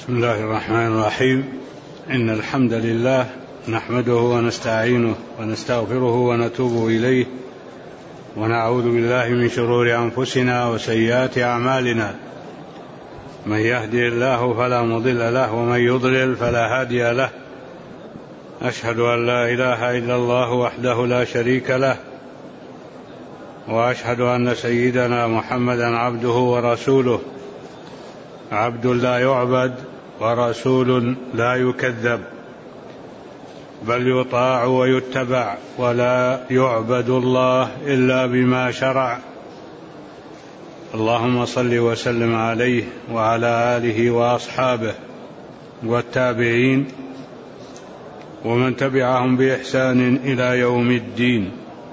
بسم الله الرحمن الرحيم. إن الحمد لله نحمده ونستعينه ونستغفره ونتوب إليه ونعوذ بالله من شرور أنفسنا وسيئات أعمالنا. من يهدي الله فلا مضل له ومن يضلل فلا هادي له. أشهد أن لا إله إلا الله وحده لا شريك له، وأشهد أن سيدنا محمدا عبده ورسوله، عبد لا يعبد ورسول لا يكذب، بل يطاع ويتبع، ولا يعبد الله إلا بما شرع. اللهم صل وسلم عليه وعلى آله وأصحابه والتابعين ومن تبعهم بإحسان إلى يوم الدين.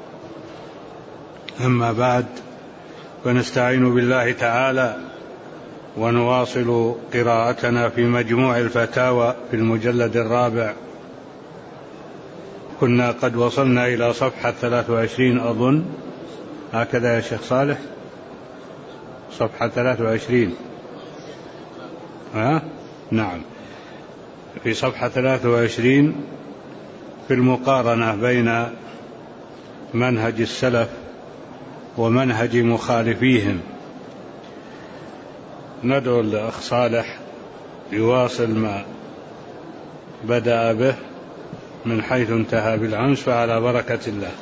أما بعد، فنستعين بالله تعالى ونواصل قراءتنا في مجموع الفتاوى في المجلد الرابع. كنا قد وصلنا إلى صفحة 23 أظن، هكذا يا شيخ صالح، صفحة 23. نعم، في صفحة 23 في المقارنة بين منهج السلف ومنهج مخالفيهم. ندعو الأخ صالح يواصل ما بدأ به من حيث انتهى بالأمس، فعلى بركة الله.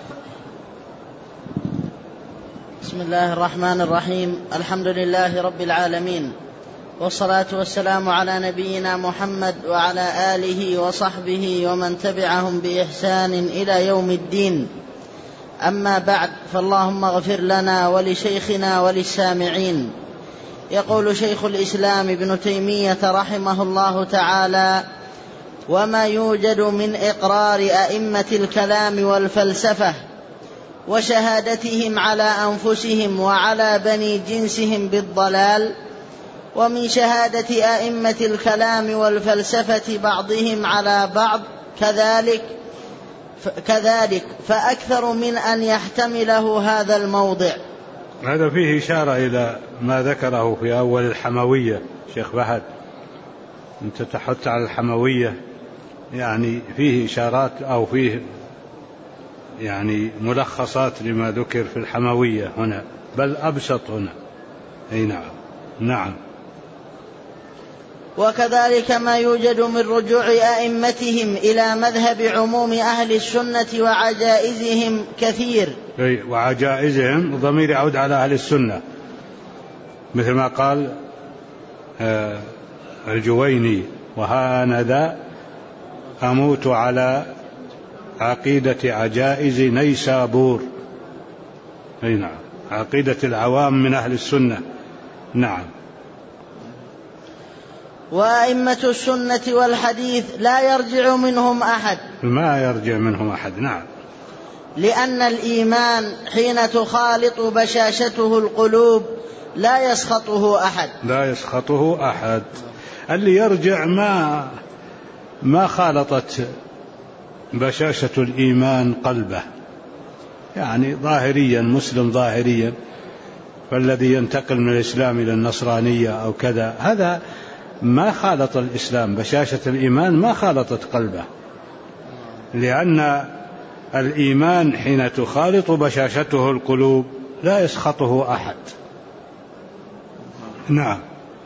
بسم الله الرحمن الرحيم. الحمد لله رب العالمين، والصلاة والسلام على نبينا محمد وعلى آله وصحبه ومن تبعهم بإحسان إلى يوم الدين. أما بعد، فاللهم اغفر لنا ولشيخنا وللسامعين. يقول شيخ الإسلام ابن تيمية رحمه الله تعالى: وما يوجد من إقرار أئمة الكلام والفلسفة وشهادتهم على أنفسهم وعلى بني جنسهم بالضلال، ومن شهادة أئمة الكلام والفلسفة بعضهم على بعض كذلك فأكثر من أن يحتمله هذا الموضع. هذا فيه إشارة إلى ما ذكره في أول الحموية. شيخ فهد، أنت تحث على الحموية، يعني فيه إشارات أو فيه يعني ملخصات لما ذكر في الحموية هنا، بل أبسط هنا. أي نعم. نعم. وكذلك ما يوجد من رجوع أئمتهم إلى مذهب عموم أهل السنة وعجائزهم كثير. وعجائزهم ضمير يعود على أهل السنة، مثل ما قال الجويني: وهانذا أموت على عقيدة عجائز نيسابور. أي نعم، عقيدة العوام من أهل السنة. نعم. وأئمة السنة والحديث لا يرجع منهم أحد، ما يرجع منهم أحد. نعم. لأن الإيمان حين تخالط بشاشته القلوب لا يسخطه أحد. لا يسخطه أحد. اللي يرجع ما خالطت بشاشة الإيمان قلبه، يعني ظاهريا مسلم ظاهريا، فالذي ينتقل من الإسلام إلى النصرانية أو كذا، هذا ما خالط الإسلام، بشاشة الإيمان ما خالطت قلبه، لأن الإيمان حين تخالط بشاشته القلوب لا يسخطه أحد. نعم.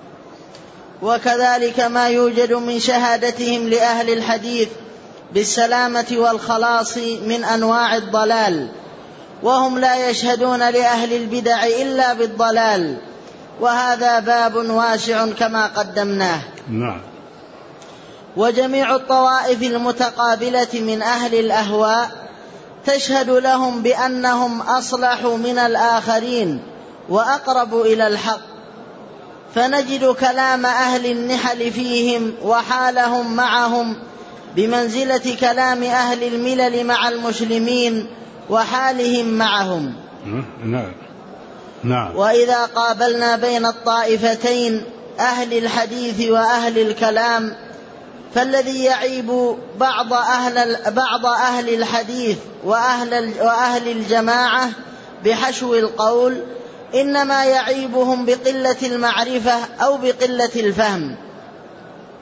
وكذلك ما يوجد من شهادتهم لأهل الحديث بالسلامة والخلاص من أنواع الضلال، وهم لا يشهدون لأهل البدع إلا بالضلال، وهذا باب واسع كما قدمناه. نعم. وجميع الطوائف المتقابلة من أهل الأهواء تشهد لهم بأنهم أصلح من الآخرين وأقرب إلى الحق، فنجد كلام أهل النحل فيهم وحالهم معهم بمنزلة كلام أهل الملل مع المسلمين وحالهم معهم. نعم. نعم. وإذا قابلنا بين الطائفتين أهل الحديث وأهل الكلام، فالذي يعيب بعض أهل الحديث وأهل الجماعة بحشو القول إنما يعيبهم بقلة المعرفة أو بقلة الفهم.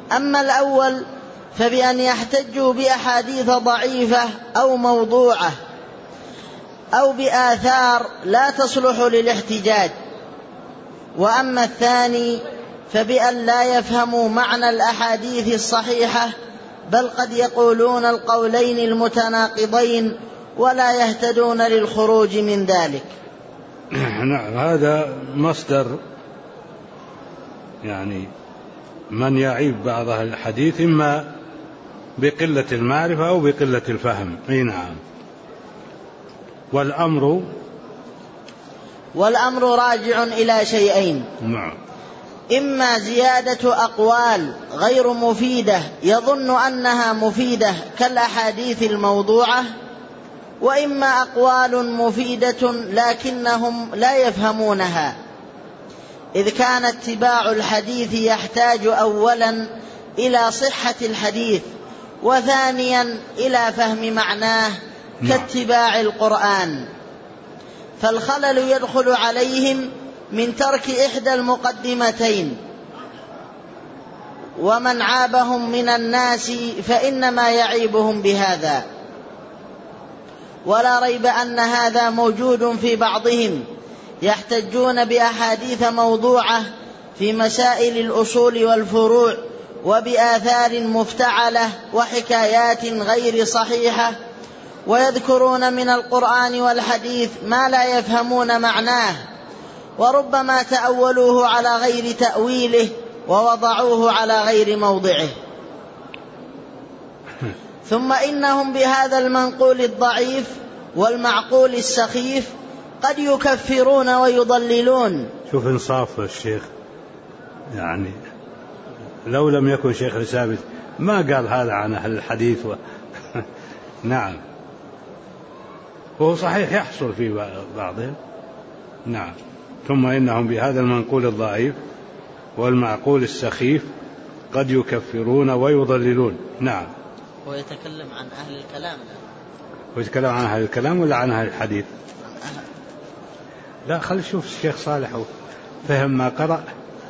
أما الأول فبأن يحتجوا بأحاديث ضعيفة أو موضوعة أو بآثار لا تصلح للاحتجاج. وأما الثاني فبأن لا يفهموا معنى الأحاديث الصحيحة، بل قد يقولون القولين المتناقضين ولا يهتدون للخروج من ذلك. نعم، هذا مصدر يعني من يعيب بعض الحديث إما بقلة المعرفة أو بقلة الفهم. أي نعم. والأمر راجع إلى شيئين. نعم. إما زيادة أقوال غير مفيدة يظن أنها مفيدة كالأحاديث الموضوعة، وإما أقوال مفيدة لكنهم لا يفهمونها، إذ كان اتباع الحديث يحتاج أولا إلى صحة الحديث، وثانيا إلى فهم معناه كاتباع القرآن. فالخلل يدخل عليهم من ترك إحدى المقدمتين، ومن عابهم من الناس فإنما يعيبهم بهذا. ولا ريب أن هذا موجود في بعضهم، يحتجون بأحاديث موضوعة في مسائل الأصول والفروع، وبآثار مفتعلة وحكايات غير صحيحة، ويذكرون من القرآن والحديث ما لا يفهمون معناه، وربما تأولوه على غير تأويله ووضعوه على غير موضعه. ثم إنهم بهذا المنقول الضعيف والمعقول السخيف قد يكفرون ويضللون. شوف إنصاف الشيخ، يعني لو لم يكن شيخ الإسلام ما قال هذا عن أهل الحديث نعم، وهو صحيح يحصل في بعضهم. نعم. ثم إنهم بهذا المنقول الضعيف والمعقول السخيف قد يكفرون ويضللون. نعم. ويتكلم عن أهل الكلام. ويتكلم عن أهل الكلام ولا عن أهل الحديث؟ لا، خلي شوف الشيخ صالح فهم ما قرأ.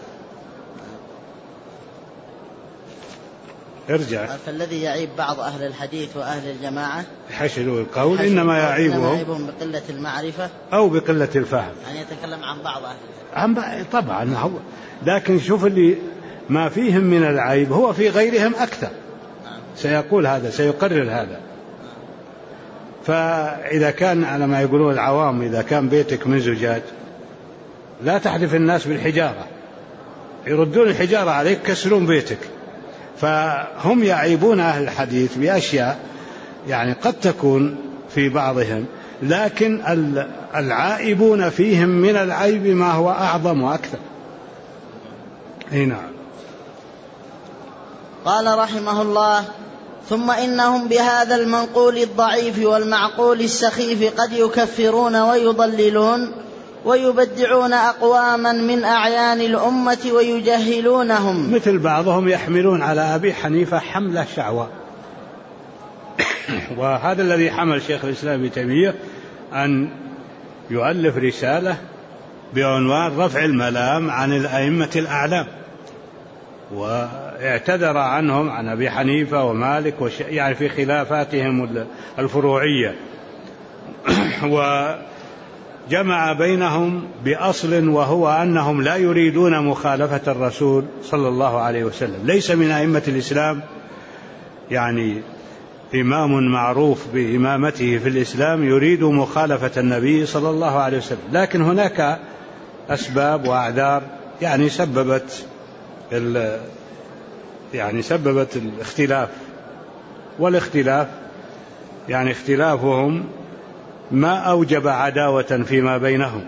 ارجع. فالذي يعيب بعض أهل الحديث وأهل الجماعة حشدوا القول إنما يعيبهم بقلة المعرفة أو بقلة الفهم. يعني يتكلم عن بعض أهل طبعا هو، لكن شوف اللي ما فيهم من العيب هو في غيرهم أكثر. سيقول هذا، سيقرر هذا. فإذا كان على ما يقولون العوام، إذا كان بيتك من زجاج لا تحدف الناس بالحجارة، يردون الحجارة عليك كسرون بيتك. فهم يعيبون أهل الحديث بأشياء يعني قد تكون في بعضهم، لكن العائبون فيهم من العيب ما هو أعظم وأكثر. نعم. قال رحمه الله: ثم إنهم بهذا المنقول الضعيف والمعقول السخيف قد يكفرون ويضللون ويبدعون أقواما من أعيان الأمة ويجهلونهم، مثل بعضهم يحملون على أبي حنيفة حملة شعوى وهذا الذي حمل شيخ الإسلام ابن تيمية أن يؤلف رسالة بعنوان رفع الملام عن الأئمة الأعلام، واعتذر عنهم عن أبي حنيفة ومالك يعني في خلافاتهم الفروعية، وجمع بينهم بأصل وهو أنهم لا يريدون مخالفة الرسول صلى الله عليه وسلم. ليس من أئمة الإسلام يعني إمام معروف بإمامته في الإسلام يريد مخالفة النبي صلى الله عليه وسلم، لكن هناك أسباب وأعذار يعني سببت الاختلاف، والاختلاف يعني اختلافهم ما أوجب عداوة فيما بينهم.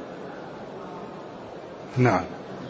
نعم.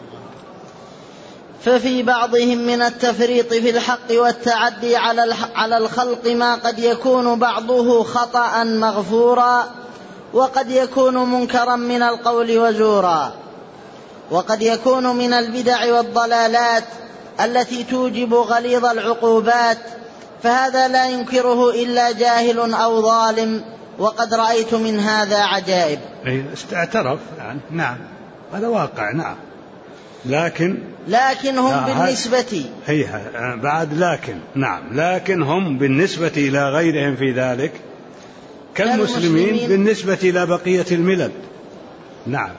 ففي بعضهم من التفريط في الحق والتعدي على الخلق ما قد يكون بعضه خطأ مغفورا، وقد يكون منكرا من القول وزورا، وقد يكون من البدع والضلالات التي توجب غليظ العقوبات، فهذا لا ينكره إلا جاهل أو ظالم، وقد رأيت من هذا عجائب. اعترف يعني. نعم، هذا واقع. نعم. لكن هم بالنسبة بعد لكن نعم، لكن هم بالنسبة إلى غيرهم في ذلك كالمسلمين بالنسبة إلى بقية الملل. نعم.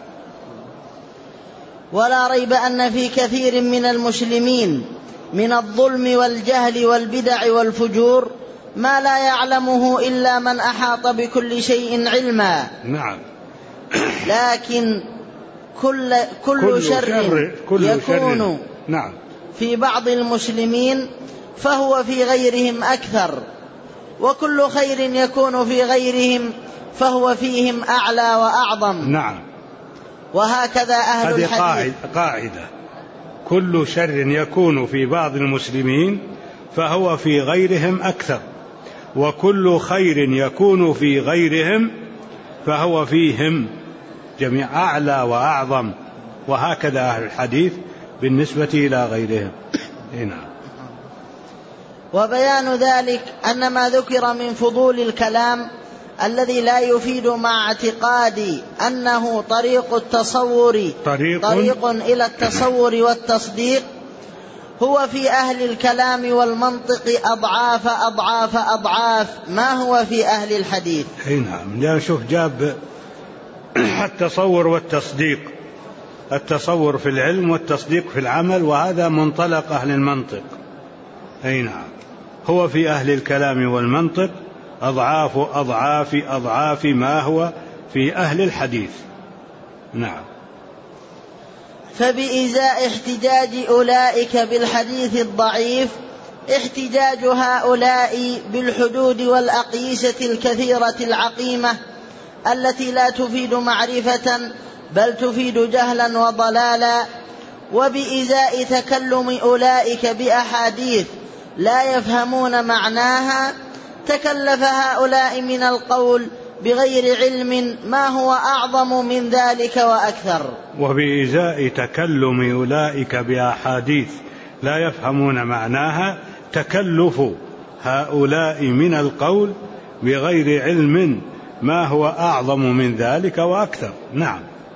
ولا ريب أن في كثير من المسلمين من الظلم والجهل والبدع والفجور ما لا يعلمه إلا من أحاط بكل شيء علما. نعم. لكن كل شر يكون نعم في بعض المسلمين فهو في غيرهم أكثر، وكل خير يكون في غيرهم فهو فيهم أعلى وأعظم. نعم. وهكذا أهل الحديث. هذه قاعدة، كل شر يكون في بعض المسلمين فهو في غيرهم أكثر، وكل خير يكون في غيرهم فهو فيهم جميع أعلى وأعظم. وهكذا أهل الحديث بالنسبة إلى غيرهم. نعم. وبيان ذلك أن ما ذكر من فضول الكلام الذي لا يفيد مع اعتقاد أنه طريق إلى التصور والتصديق هو في أهل الكلام والمنطق أضعاف ما هو في أهل الحديث. نعم. شوف جاب التصور والتصديق، التصور في العلم والتصديق في العمل، وهذا منطلق أهل المنطق. نعم. هو في أهل الكلام والمنطق أضعاف ما هو في أهل الحديث. نعم. فبإزاء احتجاج أولئك بالحديث الضعيف احتجاج هؤلاء بالحدود والأقيسة الكثيرة العقيمة التي لا تفيد معرفة بل تفيد جهلا وضلالا، وبإزاء تكلم أولئك بأحاديث لا يفهمون معناها تكلف هؤلاء من القول بغير علم ما هو أعظم من ذلك وأكثر. وبإزاء تكلم أولئك بأحاديث لا يفهمون معناها تكلف هؤلاء من القول بغير علم ما هو أعظم من ذلك وأكثر. نعم.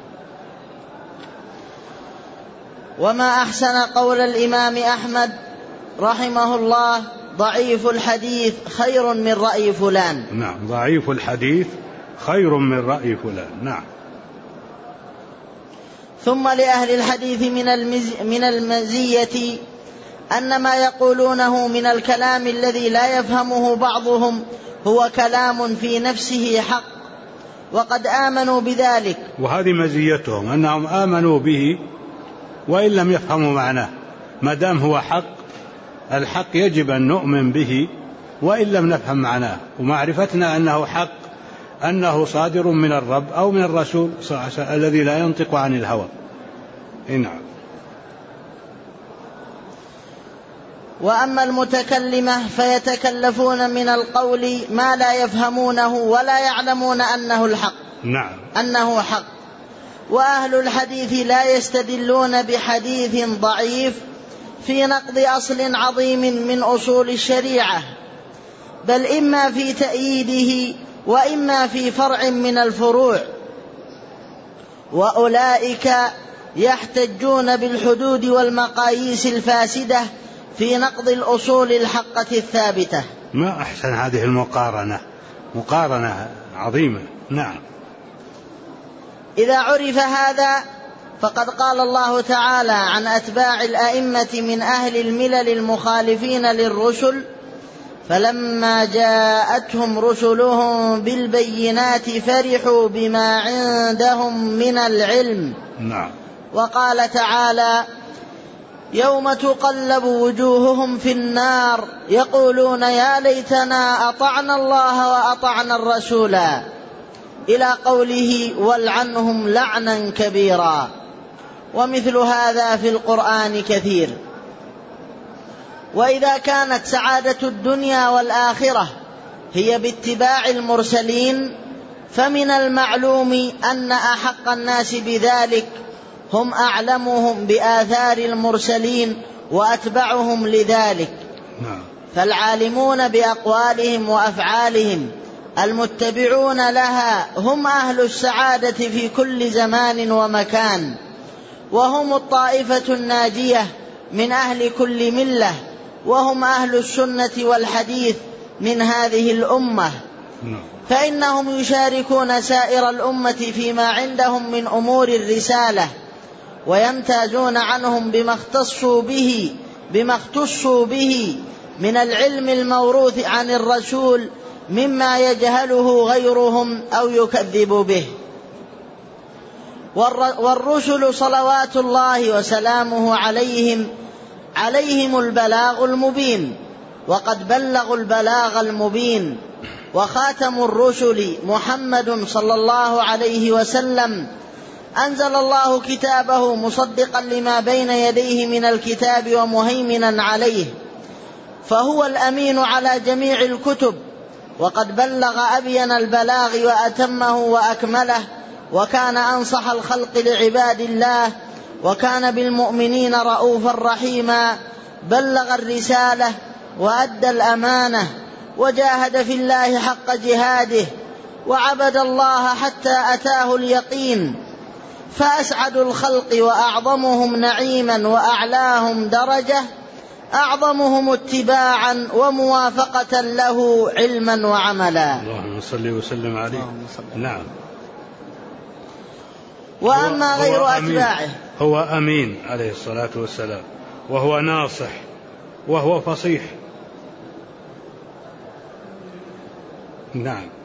وما أحسن قول الإمام أحمد رحمه الله: ضعيف الحديث خير من رأي فلان. نعم. ضعيف الحديث خير من رأي فلان. نعم. ثم لأهل الحديث من المزية أن ما يقولونه من الكلام الذي لا يفهمه بعضهم هو كلام في نفسه حق، وقد آمنوا بذلك. وهذه مزيتهم أنهم آمنوا به وإن لم يفهموا معناه، ما دام هو حق، الحق يجب أن نؤمن به وإن لم نفهم معناه. ومعرفتنا أنه حق أنه صادر من الرب أو من الرسول الذي لا ينطق عن الهوى. نعم. وأما المتكلمة فيتكلفون من القول ما لا يفهمونه ولا يعلمون أنه الحق. نعم. أنه حق. وأهل الحديث لا يستدلون بحديث ضعيف في نقض أصل عظيم من أصول الشريعة، بل إما في تأييده وإما في فرع من الفروع، وأولئك يحتجون بالحدود والمقاييس الفاسدة في نقض الأصول الحقة الثابتة. ما أحسن هذه المقارنة، مقارنة عظيمة. نعم. إذا عرف هذا فقد قال الله تعالى عن أتباع الأئمة من أهل الملل المخالفين للرسل: فلما جاءتهم رسلهم بالبينات فرحوا بما عندهم من العلم. نعم. وقال تعالى: يوم تقلب وجوههم في النار يقولون يا ليتنا أطعنا الله وأطعنا الرسولا، إلى قوله: والعنهم لعنا كبيرا. ومثل هذا في القرآن كثير. وإذا كانت سعادة الدنيا والآخرة هي باتباع المرسلين، فمن المعلوم أن أحق الناس بذلك هم أعلمهم بآثار المرسلين وأتبعهم لذلك. فالعالمون بأقوالهم وأفعالهم المتبعون لها هم أهل السعادة في كل زمان ومكان، وهم الطائفة الناجية من أهل كل ملة، وهم أهل السنة والحديث من هذه الأمة، فإنهم يشاركون سائر الأمة فيما عندهم من أمور الرسالة، ويمتازون عنهم بما اختصوا به من العلم الموروث عن الرسول مما يجهله غيرهم أو يكذب به. والرسل صلوات الله وسلامه عليهم البلاغ المبين، وقد بلغوا البلاغ المبين. وخاتم الرسل محمد صلى الله عليه وسلم أنزل الله كتابه مصدقا لما بين يديه من الكتاب ومهيمنا عليه، فهو الأمين على جميع الكتب، وقد بلغ أبين البلاغ وأتمه وأكمله، وكان أنصح الخلق لعباد الله، وكان بالمؤمنين رؤوفا رحيما. بلغ الرسالة وأدى الأمانة، وجاهد في الله حق جهاده، وعبد الله حتى أتاه اليقين. فأسعد الخلق وأعظمهم نعيما وأعلاهم درجة أعظمهم اتباعا وموافقة له علما وعملا. اللهم صل وسلم عليه. نعم. وأما غير أتباعه، هو أمين عليه الصلاة والسلام، وهو ناصح، وهو فصيح. نعم.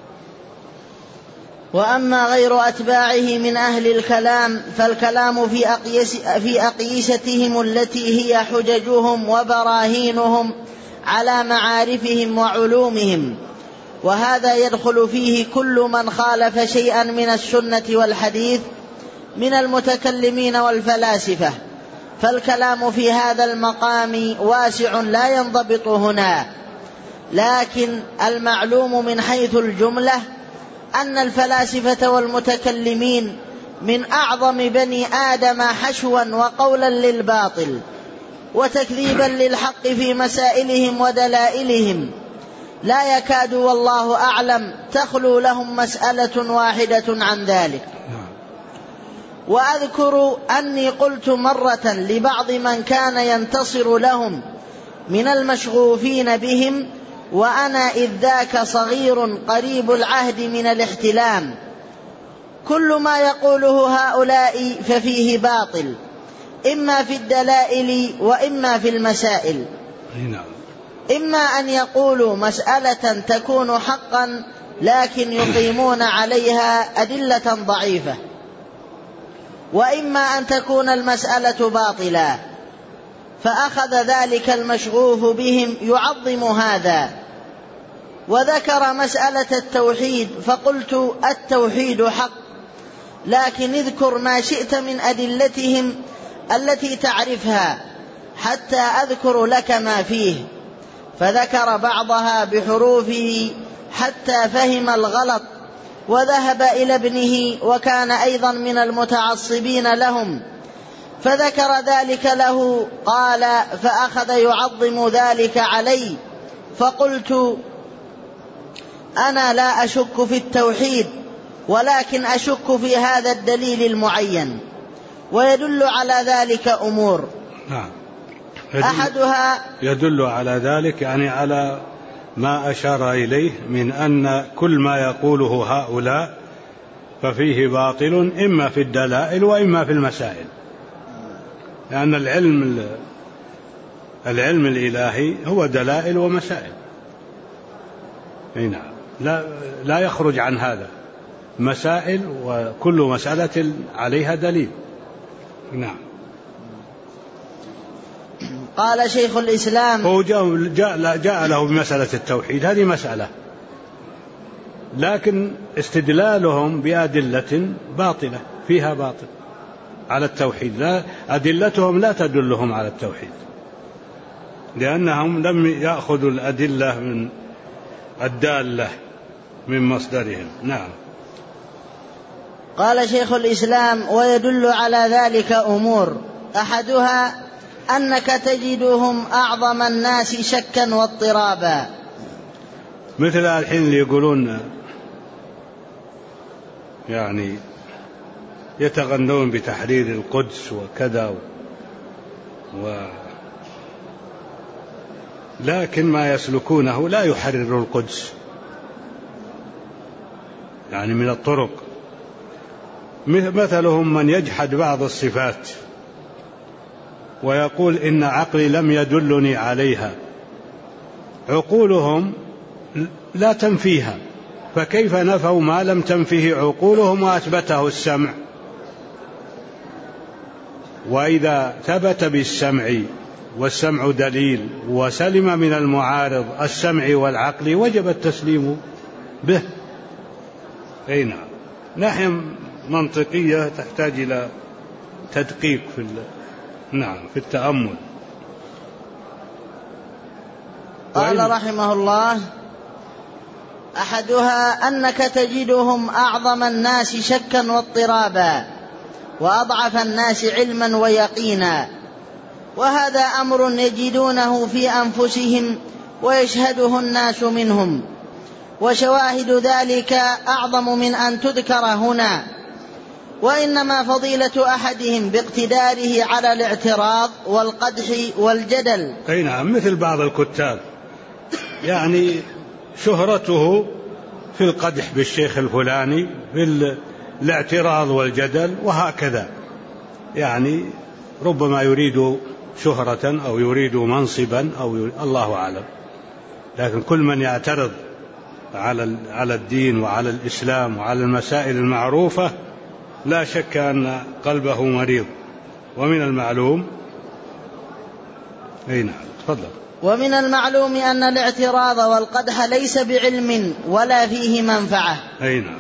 وأما غير أتباعه من أهل الكلام فالكلام في أقيستهم التي هي حججهم وبراهينهم على معارفهم وعلومهم، وهذا يدخل فيه كل من خالف شيئا من السنة والحديث من المتكلمين والفلاسفة. فالكلام في هذا المقام واسع لا ينضبط هنا، لكن المعلوم من حيث الجملة أن الفلاسفة والمتكلمين من أعظم بني آدم حشوا وقولا للباطل وتكذيبا للحق في مسائلهم ودلائلهم، لا يكاد والله أعلم تخلو لهم مسألة واحدة عن ذلك. وأذكر أني قلت مرة لبعض من كان ينتصر لهم من المشغوفين بهم، وأنا إذ ذاك صغير قريب العهد من الاحتلام: كل ما يقوله هؤلاء ففيه باطل، إما في الدلائل وإما في المسائل. إما أن يقولوا مسألة تكون حقا لكن يقيمون عليها أدلة ضعيفة، وإما أن تكون المسألة باطلا، فأخذ ذلك المشغوف بهم يعظم هذا، وذكر مسألة التوحيد، فقلت التوحيد حق، لكن اذكر ما شئت من أدلتهم التي تعرفها حتى أذكر لك ما فيه. فذكر بعضها بحروفه حتى فهم الغلط، وذهب إلى ابنه وكان أيضا من المتعصبين لهم، فذكر ذلك له. قال: فأخذ يعظم ذلك علي، فقلت: أنا لا أشك في التوحيد، ولكن أشك في هذا الدليل المعين، ويدل على ذلك أمور. أحدها يدل على ذلك، يعني على ما أشار إليه من أن كل ما يقوله هؤلاء ففيه باطل، إما في الدلائل وإما في المسائل، لأن العلم الإلهي هو دلائل ومسائل. نعم، لا يخرج عن هذا، مسائل، وكل مسألة عليها دليل. نعم. قال شيخ الإسلام: هو جاء له بمسألة التوحيد، هذه مسألة، لكن استدلالهم بأدلة باطلة فيها باطل على التوحيد، لا أدلتهم لا تدلهم على التوحيد، لأنهم لم يأخذوا الأدلة من الدالة من مصدرهم. نعم. قال شيخ الإسلام: ويدل على ذلك أمور، أحدها أنك تجدهم أعظم الناس شكا واضطرابا، مثل الحين اللي يقولون يعني يتغنون بتحرير القدس وكذا لكن ما يسلكونه لا يحرر القدس، يعني من الطرق. مثلهم من يجحد بعض الصفات ويقول إن عقلي لم يدلني عليها، عقولهم لا تنفيها، فكيف نفوا ما لم تنفيه عقولهم وأثبته السمع؟ وإذا ثبت بالسمع والسمع دليل وسلم من المعارض السمع والعقل وجب التسليم به. أي نعم، ناحية منطقية تحتاج إلى تدقيق في التأمل. قال رحمه الله: أحدها أنك تجدهم أعظم الناس شكا واضطرابا وأضعف الناس علما ويقينا، وهذا أمر يجدونه في أنفسهم ويشهده الناس منهم، وشواهد ذلك أعظم من أن تذكر هنا، وإنما فضيلة أحدهم باقتداره على الاعتراض والقدح والجدل. أي نعم، مثل بعض الكتاب يعني شهرته في القدح بالشيخ الفلاني، في الاعتراض والجدل، وهكذا، يعني ربما يريد شهرة أو يريد منصبا أو الله أعلم. لكن كل من يعترض على الدين وعلى الإسلام وعلى المسائل المعروفة لا شك أن قلبه مريض. ومن المعلوم تفضل. ومن المعلوم أن الاعتراض والقدح ليس بعلم ولا فيه منفعة. نعم.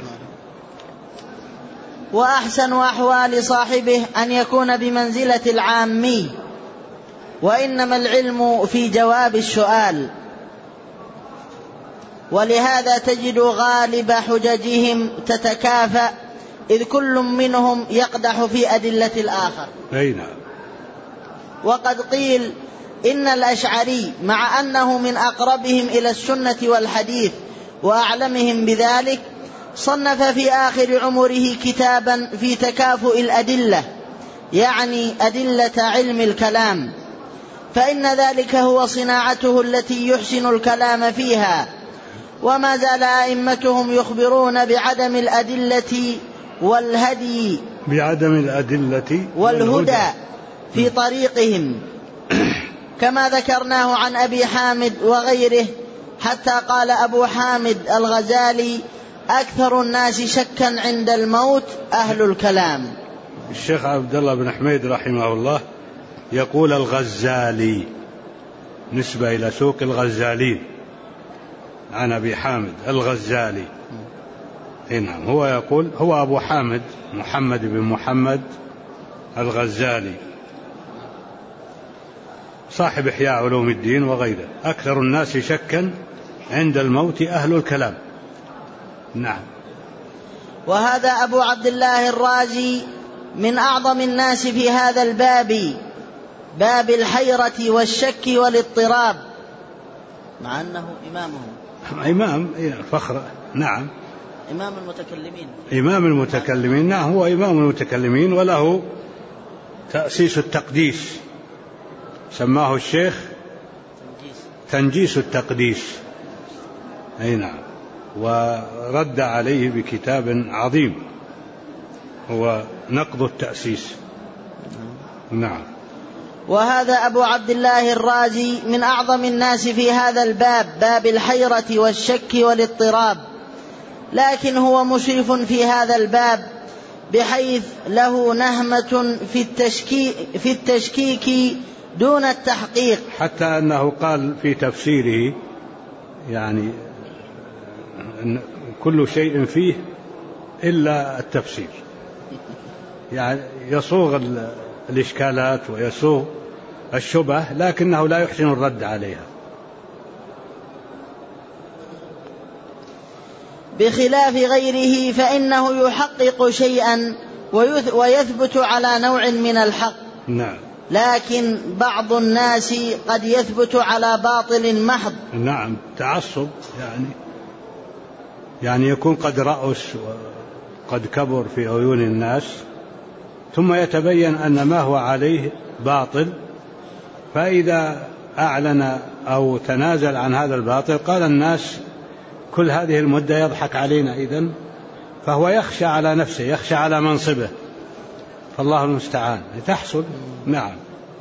وأحسن أحوال صاحبه أن يكون بمنزلة العامي، وإنما العلم في جواب السؤال. ولهذا تجد غالب حججهم تتكافأ، إذ كل منهم يقدح في أدلة الآخر. نعم. وقد قيل إن الأشعري مع أنه من أقربهم إلى السنة والحديث وأعلمهم بذلك صنف في آخر عمره كتابا في تكافؤ الأدلة، يعني أدلة علم الكلام، فإن ذلك هو صناعته التي يحسن الكلام فيها. وما زال أئمتهم يخبرون بعدم الأدلة والهدي والهدى في طريقهم، كما ذكرناه عن أبي حامد وغيره، حتى قال أبو حامد الغزالي: أكثر الناس شكا عند الموت أهل الكلام. الشيخ عبد الله بن حميد رحمه الله يقول الغزالي، نسبة إلى سوق الغزالين، عن أبي حامد الغزالي. نعم، هو يقول هو أبو حامد محمد بن محمد الغزالي صاحب إحياء علوم الدين وغيره. أكثر الناس شكا عند الموت أهل الكلام. نعم. وهذا أبو عبد الله الرازي من أعظم الناس في هذا الباب، باب الحيرة والشك والاضطراب، مع أنه إمام فخر. نعم، إمام المتكلمين. نعم، هو إمام المتكلمين، وله تأسيس التقديس، سماه الشيخ تنجيس التقديس. نعم، ورد عليه بكتاب عظيم هو نقض التأسيس. نعم. وهذا أبو عبد الله الرازي من أعظم الناس في هذا الباب، باب الحيرة والشك والاضطراب، لكن هو مشرف في هذا الباب بحيث له نهمة في التشكيك دون التحقيق، حتى أنه قال في تفسيره يعني كل شيء فيه إلا التفسير، يعني يصوغ الإشكالات ويصوغ الشبه، لكنه لا يحسن الرد عليها. بخلاف غيره فإنه يحقق شيئا ويثبت على نوع من الحق. نعم. لكن بعض الناس قد يثبت على باطل محض. نعم، تعصب، يعني يكون قد رأس وقد كبر في عيون الناس ثم يتبين أن ما هو عليه باطل، فإذا أعلن أو تنازل عن هذا الباطل قال الناس كل هذه المدة يضحك علينا إذن، فهو يخشى على نفسه، يخشى على منصبه، فالله المستعان تحصل. نعم،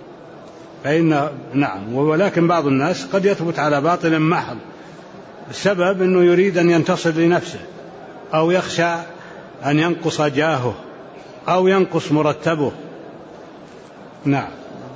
نعم. ولكن بعض الناس قد يثبت على باطل محض، السبب أنه يريد أن ينتصر لنفسه، أو يخشى أن ينقص جاهه أو ينقص مرتبه. نعم.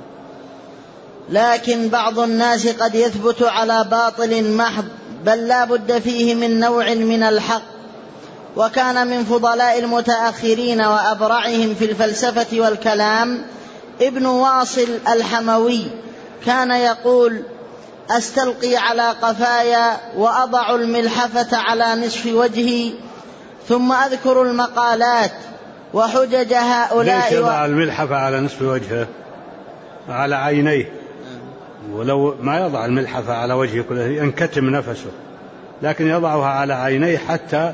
لكن بعض الناس قد يثبت على باطل محض، بل لا بد فيه من نوع من الحق. وكان من فضلاء المتأخرين وأبرعهم في الفلسفة والكلام ابن واصل الحموي، كان يقول: أستلقي على قفايا وأضع الملحفة على نصف وجهي، ثم أذكر المقالات وحجج هؤلاء. ليش يضع الملحفة على نصف وجهه؟ على عينيه، ولو ما يضع الملحفة على وجهه كله ينكتم نفسه، لكن يضعها على عينيه حتى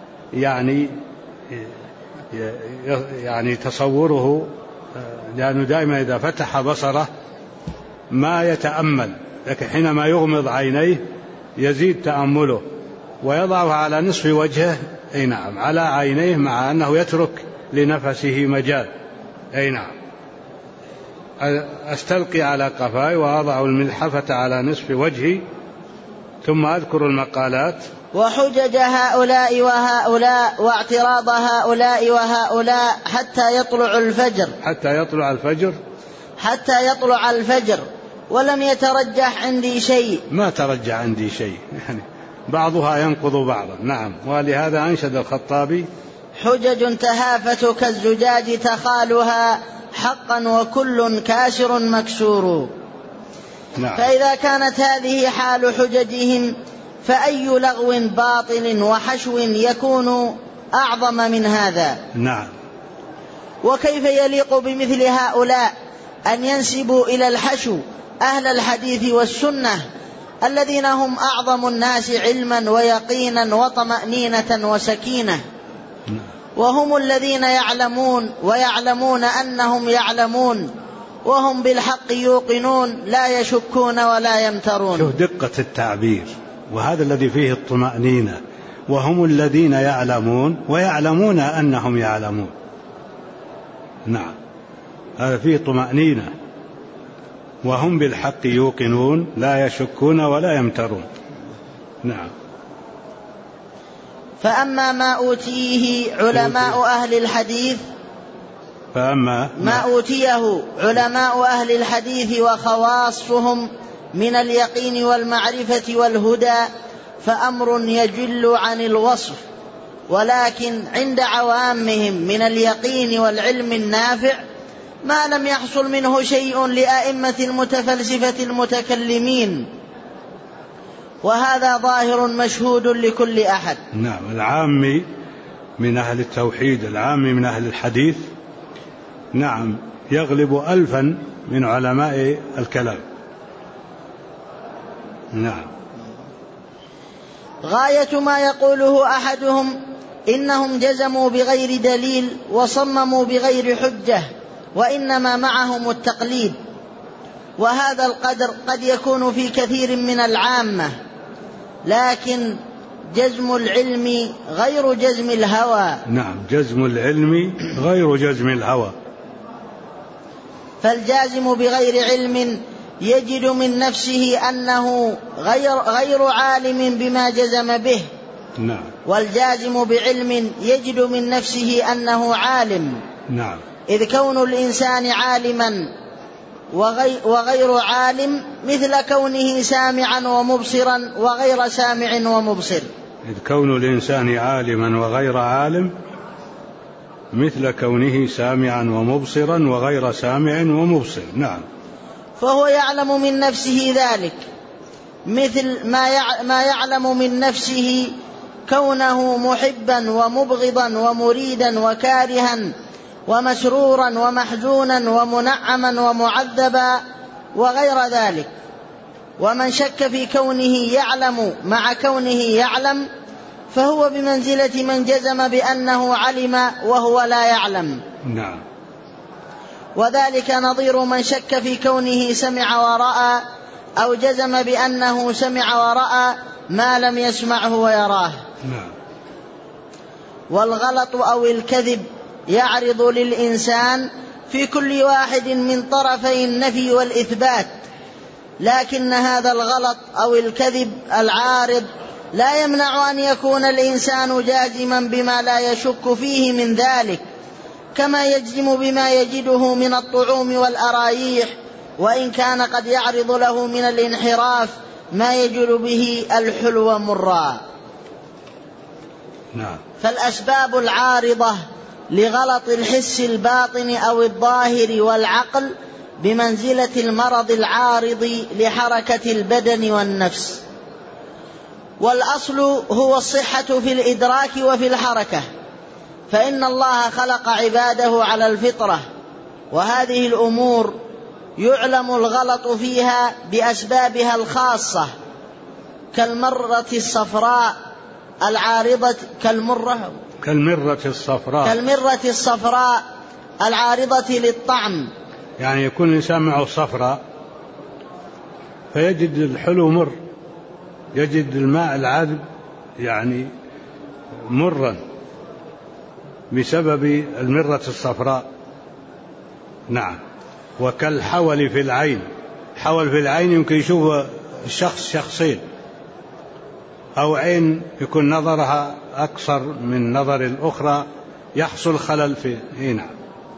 يعني تصوره، لأنه دائما إذا فتح بصره ما يتأمل، لكن حينما يغمض عينيه يزيد تأمله، ويضعها على نصف وجهه. أي نعم، على عينيه، مع أنه يترك لنفسه مجال. أي نعم. أستلقي على قفاي وأضع الملحفة على نصف وجهي، ثم أذكر المقالات وحجج هؤلاء وهؤلاء واعتراض هؤلاء وهؤلاء حتى يطلع الفجر ولم يترجح عندي شيء. ما ترجح عندي شيء، يعني بعضها ينقض بعضا. نعم. ولهذا أنشد الخطابي: حجج تهافت كالزجاج تخالها حقا وكل كاسر مكسور. نعم. فإذا كانت هذه حال حججهم، فأي لغو باطل وحشو يكون أعظم من هذا؟ نعم. وكيف يليق بمثل هؤلاء أن ينسبوا إلى الحشو أهل الحديث والسنة الذين هم أعظم الناس علما ويقينا وطمأنينة وسكينة، وهم الذين يعلمون ويعلمون أنهم يعلمون، وهم بالحق يوقنون لا يشكون ولا يمترون. شوف دقة التعبير، وهذا الذي فيه الطمأنينة، وهم الذين يعلمون ويعلمون أنهم يعلمون. نعم، هذا فيه طمأنينة، وهم بالحق يوقنون لا يشكون ولا يمترون. نعم. فأما ما أوتيه علماء أهل الحديث ما أوتيه علماء أهل الحديث وخواصهم من اليقين والمعرفة والهدى فأمر يجل عن الوصف، ولكن عند عوامهم من اليقين والعلم النافع ما لم يحصل منه شيء لأئمة المتفلسفة المتكلمين، وهذا ظاهر مشهود لكل أحد. نعم. العامي من أهل التوحيد، العامي من أهل الحديث، نعم، يغلب 1000 من علماء الكلام. نعم. غاية ما يقوله أحدهم إنهم جزموا بغير دليل وصمموا بغير حجة، وإنما معهم التقليد، وهذا القدر قد يكون في كثير من العامة، لكن جزم العلم غير جزم الهوى. نعم، جزم العلم غير جزم الهوى. فالجازم بغير علم يجد من نفسه أنه غير عالم بما جزم به. نعم. والجازم بعلم يجد من نفسه أنه عالم. نعم. إذ كون الإنسان عالما وغير عالم مثل كونه سامعا ومبصرا وغير سامع ومبصر. إذ كون الإنسان عالما وغير عالم مثل كونه سامعا ومبصرا وغير سامع ومبصر. نعم. فهو يعلم من نفسه ذلك مثل ما يعلم من نفسه كونه محبا ومبغضا ومريدا وكارها ومسرورا ومحزونا ومنعما ومعذبا وغير ذلك. ومن شك في كونه يعلم مع كونه يعلم فهو بمنزلة من جزم بأنه علم وهو لا يعلم. نعم. وذلك نظير من شك في كونه سمع ورأى أو جزم بأنه سمع ورأى ما لم يسمعه ويراه. والغلط أو الكذب يعرض للإنسان في كل واحد من طرفي النفي والإثبات، لكن هذا الغلط أو الكذب العارض لا يمنع أن يكون الإنسان جازما بما لا يشك فيه من ذلك، كما يجزم بما يجده من الطعوم والأرايح، وإن كان قد يعرض له من الانحراف ما يجل به الحلو مرا. فالأسباب العارضة لغلط الحس الباطن أو الظاهر والعقل بمنزلة المرض العارض لحركة البدن والنفس. والأصل هو الصحة في الإدراك وفي الحركة، فإن الله خلق عباده على الفطرة، وهذه الأمور يعلم الغلط فيها بأسبابها الخاصة كالمرة الصفراء العارضة كالمرة الصفراء العارضة للطعم، يعني يكون الإنسان معه صفراء فيجد الحلو مر، يجد الماء العذب يعني مرا بسبب المرة الصفراء. نعم. وكالحول في العين، حول في العين يمكن يشوف الشخص شخصين، أو عين يكون نظرها أقصر من نظر الأخرى يحصل خلل في نعم.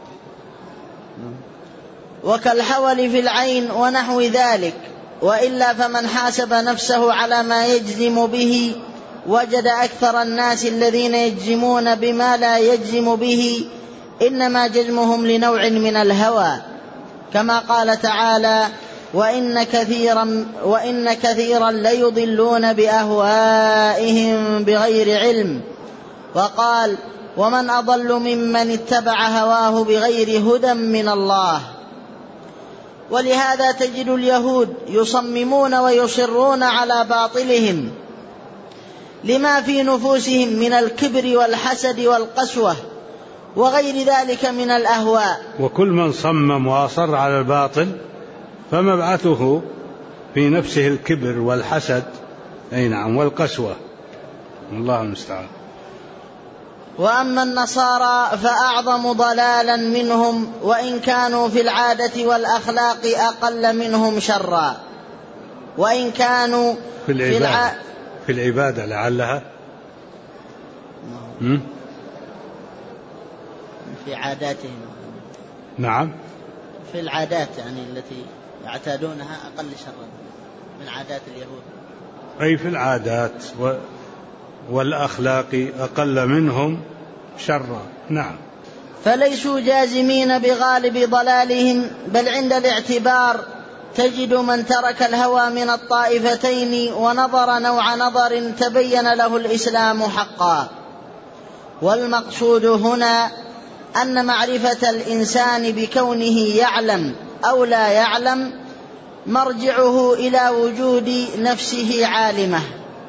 وكالحول في العين ونحو ذلك. وإلا فمن حاسب نفسه على ما يجزم به وجد أكثر الناس الذين يجزمون بما لا يجزم به إنما جزمهم لنوع من الهوى، كما قال تعالى: وإن كثيرا ليضلون بأهوائهم بغير علم. وقال: ومن أضل ممن اتبع هواه بغير هدى من الله. ولهذا تجد اليهود يصممون ويصرون على باطلهم لما في نفوسهم من الكبر والحسد والقسوة وغير ذلك من الأهواء. وكل من صمم وأصر على الباطل فمبعثه في نفسه الكبر والحسد نعم والقسوة، الله المستعان. وأما النصارى فأعظم ضلالا منهم، وإن كانوا في العادة والأخلاق أقل منهم شرا، وإن كانوا في العبادة لعلها في عاداتهم. نعم. في العادات يعني التي يعتادونها أقل شرا من عادات اليهود، أي في العادات والأخلاق أقل منهم شرا. نعم. فليسوا جازمين بغالب ضلالهم، بل عند الاعتبار تجد من ترك الهوى من الطائفتين ونظر نوع نظر تبين له الإسلام حقا. والمقصود هنا أن معرفة الإنسان بكونه يعلم أو لا يعلم مرجعه إلى وجود نفسه عالمة،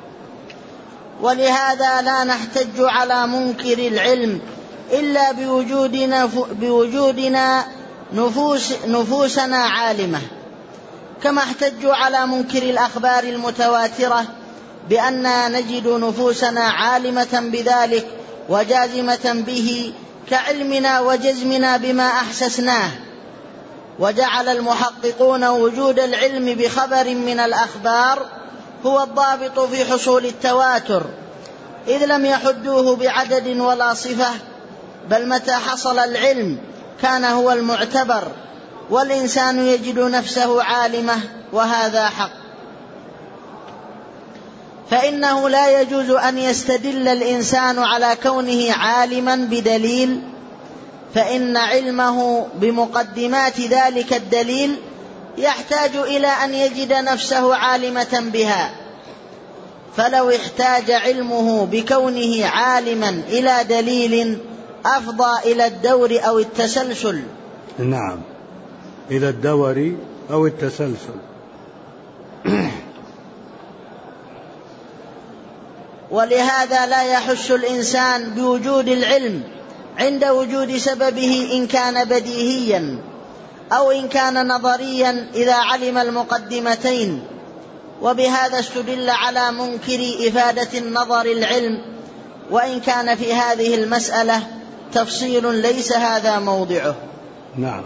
ولهذا لا نحتج على منكر العلم إلا بوجودنا نفوسنا عالمة، كما احتجوا على منكر الأخبار المتواترة بأننا نجد نفوسنا عالمة بذلك وجازمة به كعلمنا وجزمنا بما أحسسناه. وجعل المحققون وجود العلم بخبر من الأخبار هو الضابط في حصول التواتر، إذ لم يحدوه بعدد ولا صفة، بل متى حصل العلم كان هو المعتبر، والإنسان يجد نفسه عالمة، وهذا حق. فإنه لا يجوز أن يستدل الإنسان على كونه عالما بدليل، فإن علمه بمقدمات ذلك الدليل يحتاج إلى أن يجد نفسه عالمة بها. فلو احتاج علمه بكونه عالما إلى دليل أفضى إلى الدور أو التسلسل. نعم، إلى الدور أو التسلسل. ولهذا لا يحس الإنسان بوجود العلم عند وجود سببه إن كان بديهيا، أو إن كان نظريا إذا علم المقدمتين. وبهذا استدل على منكر إفادة النظر العلم، وإن كان في هذه المسألة تفصيل ليس هذا موضعه. نعم.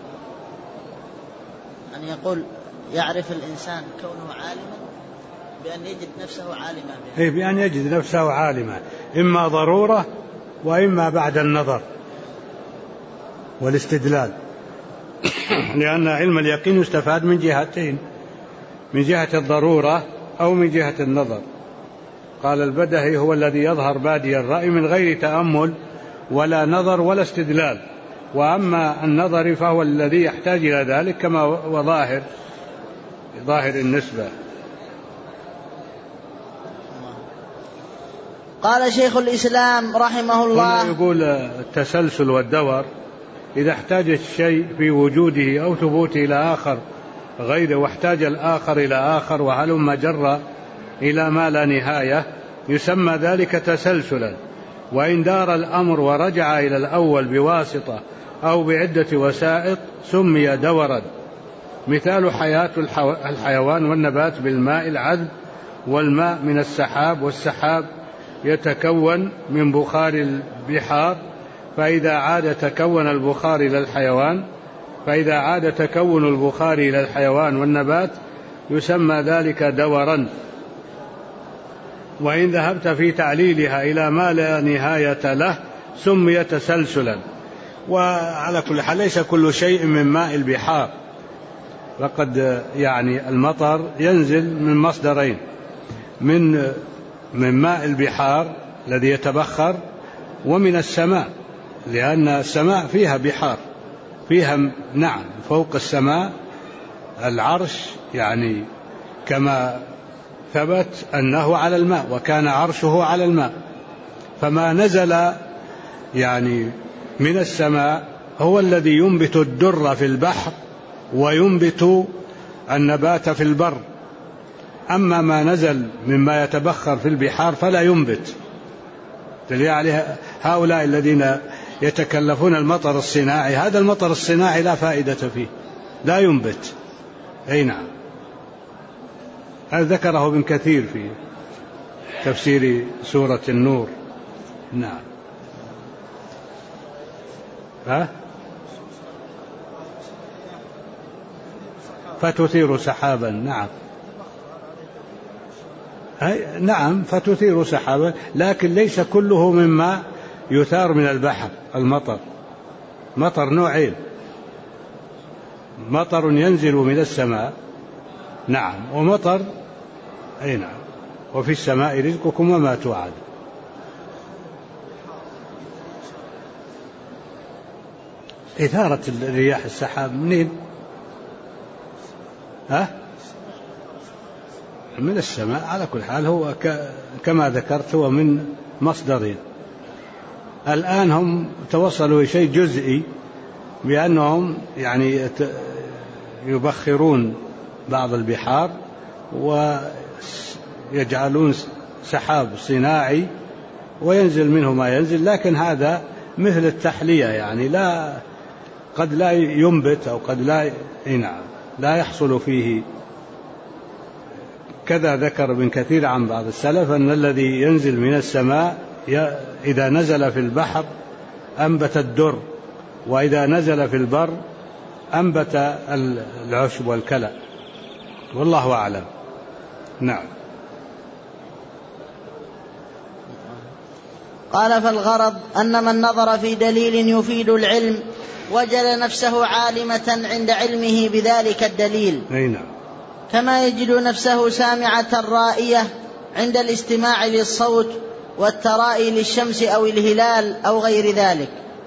أن يقول يعرف الإنسان كونه عالما بأن يجد نفسه عالما به. بأن يجد نفسه عالما، إما ضرورة وإما بعد النظر والاستدلال. لأن علم اليقين يستفاد من جهتين، من جهة الضرورة أو من جهة النظر. قال البدهي هو الذي يظهر بادي الرأي من غير تأمل ولا نظر ولا استدلال، وأما النظر فهو الذي يحتاج إلى ذلك كما هو ظاهر النسبة. قال شيخ الإسلام رحمه الله: يقول التسلسل والدور إذا احتاج الشيء في وجوده أو ثبوته إلى آخر غيره، واحتاج الآخر إلى آخر وهلم جر إلى ما لا نهاية، يسمى ذلك تسلسلا. وإن دار الأمر ورجع إلى الأول بواسطة أو بعدة وسائط سمي دورا. مثال حياة الحيوان والنبات بالماء العذب، والماء من السحاب، والسحاب يتكون من بخار البحار، فإذا عاد تكون البخار إلى الحيوان، فإذا عاد تكون البخار إلى الحيوان والنبات يسمى ذلك دورا. وإن ذهبت في تعليلها إلى ما لا نهاية له سمي تسلسلا. وعلى كل حال ليس كل شيء من ماء البحار، لقد المطر ينزل من مصدرين، من ماء البحار الذي يتبخر، ومن السماء، لأن السماء فيها بحار، فيها نعم فوق السماء العرش، كما ثبت أنه على الماء وكان عرشه على الماء. فما نزل من السماء هو الذي ينبت الدر في البحر وينبت النبات في البر. أما ما نزل مما يتبخر في البحار فلا ينبت. هؤلاء الذين يتكلفون المطر الصناعي، هذا المطر الصناعي لا فائدة فيه، لا ينبت. أي نعم، هذا ذكره ابن كثير في تفسير سورة النور. نعم. فتثير سحابا. نعم نعم فتثير سحابا، لكن ليس كله مما يثار من البحر. المطر مطر نوعين: مطر ينزل من السماء، نعم، ومطر أي نعم، وفي السماء رزقكم وما توعد. إثارة الرياح السحاب منين؟ من السماء. على كل حال هو كما ذكرت هو من مصدرين. الآن هم توصلوا لشيء جزئي بأنهم يبخرون بعض البحار ويجعلون سحاب صناعي وينزل منه ما ينزل، لكن هذا مثل التحلية، لا قد لا ينبت أو قد لا يحصل فيه. كذا ذكر ابن كثير عن بعض السلف أن الذي ينزل من السماء إذا نزل في البحر أنبت الدر، وإذا نزل في البر أنبت العشب والكلى، والله أعلم. نعم. قال: فالغرض أن من نظر في دليل يفيد العلم وجد نفسه عالمة عند علمه بذلك الدليل. نعم. كما يجد نفسه سامعة رائية عند الاستماع للصوت والترائي للشمس أو الهلال أو غير ذلك.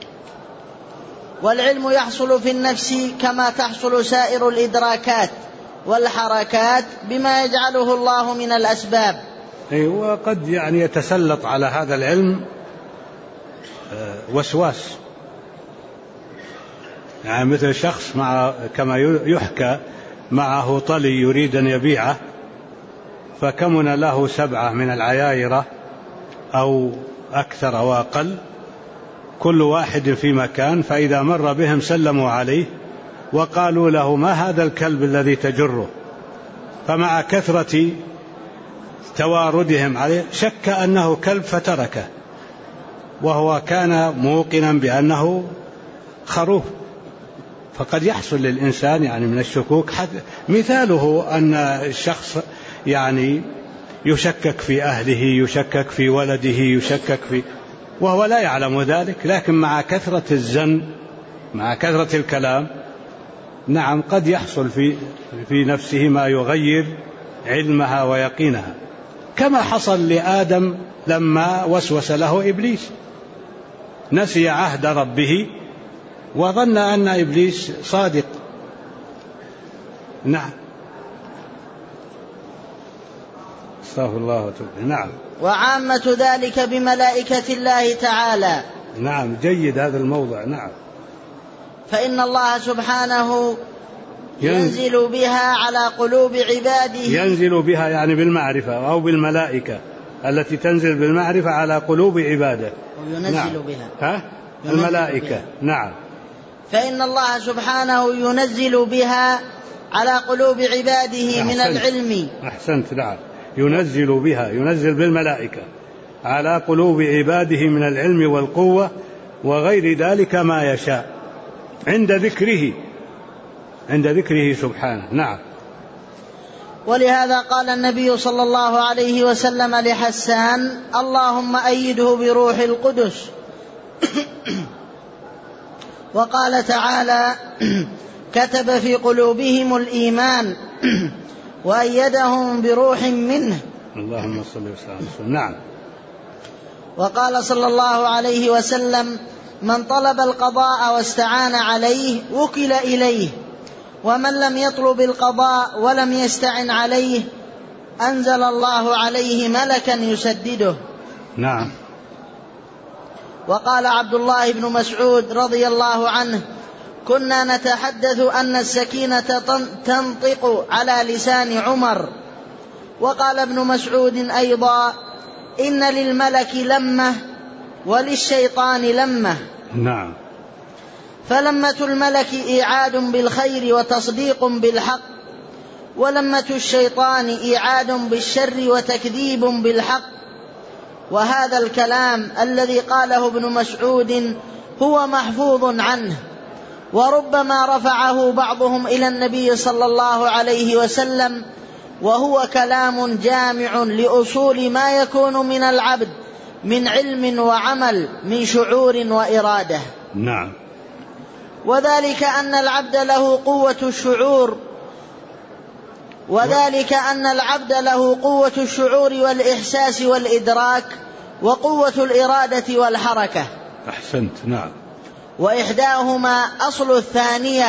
والعلم يحصل في النفس كما تحصل سائر الإدراكات والحركات بما يجعله الله من الأسباب. وقد يتسلط على هذا العلم وسواس، مثل شخص كما يحكى معه طلي يريد أن يبيعه، فكمن له 7 من العيائرة أو أكثر أو أقل، كل واحد في مكان، فإذا مر بهم سلموا عليه وقالوا له: ما هذا الكلب الذي تجره؟ فمع كثرة تواردهم عليه شك أنه كلب فتركه، وهو كان موقنا بأنه خروف. فقد يحصل للإنسان من الشكوك، مثاله أن الشخص يشكك في أهله، يشكك في ولده، يشكك في، وهو لا يعلم ذلك، لكن مع كثرة الزن، مع كثرة الكلام، نعم قد يحصل في نفسه ما يغير علمها ويقينها، كما حصل لآدم لما وسوس له إبليس، نسي عهد ربه وظن أن إبليس صادق. نعم، استغفر الله وتوب. نعم. وعامة ذلك بملائكة الله تعالى. نعم، جيد هذا الموضع. نعم. فإن الله سبحانه ينزل بها على قلوب عباده. ينزل بها بالمعرفة أو بالملائكة التي تنزل بالمعرفة على قلوب عباده. وينزل نعم. بها الملائكة بها. نعم. فإن الله سبحانه ينزل بها على قلوب عباده من العلم. أحسنت. نعم، ينزل بها، ينزل بالملائكة على قلوب عباده من العلم والقوة وغير ذلك ما يشاء عند ذكره سبحانه. نعم. ولهذا قال النبي صلى الله عليه وسلم لحسان: اللهم أيده بروح القدس. وقال تعالى: كتب في قلوبهم الإيمان وأيدهم بروح منه. اللهم صل وسلم. نعم. وقال صلى الله عليه وسلم: من طلب القضاء واستعان عليه وكل إليه، ومن لم يطلب القضاء ولم يستعن عليه أنزل الله عليه ملكا يسدده. نعم. وقال عبد الله بن مسعود رضي الله عنه: كنا نتحدث أن السكينة تنطق على لسان عمر. وقال ابن مسعود أيضا: إن للملك لمة وللشيطان لمة. نعم. فلمة الملك إيعاد بالخير وتصديق بالحق، ولمة الشيطان إيعاد بالشر وتكذيب بالحق. وهذا الكلام الذي قاله ابن مسعود هو محفوظ عنه، وربما رفعه بعضهم إلى النبي صلى الله عليه وسلم، وهو كلام جامع لأصول ما يكون من العبد من علم وعمل، من شعور وإرادة. نعم. وذلك أن العبد له قوة الشعور، والإحساس والإدراك، وقوة الإرادة والحركة. أحسنت. نعم. وإحداهما أصل الثانية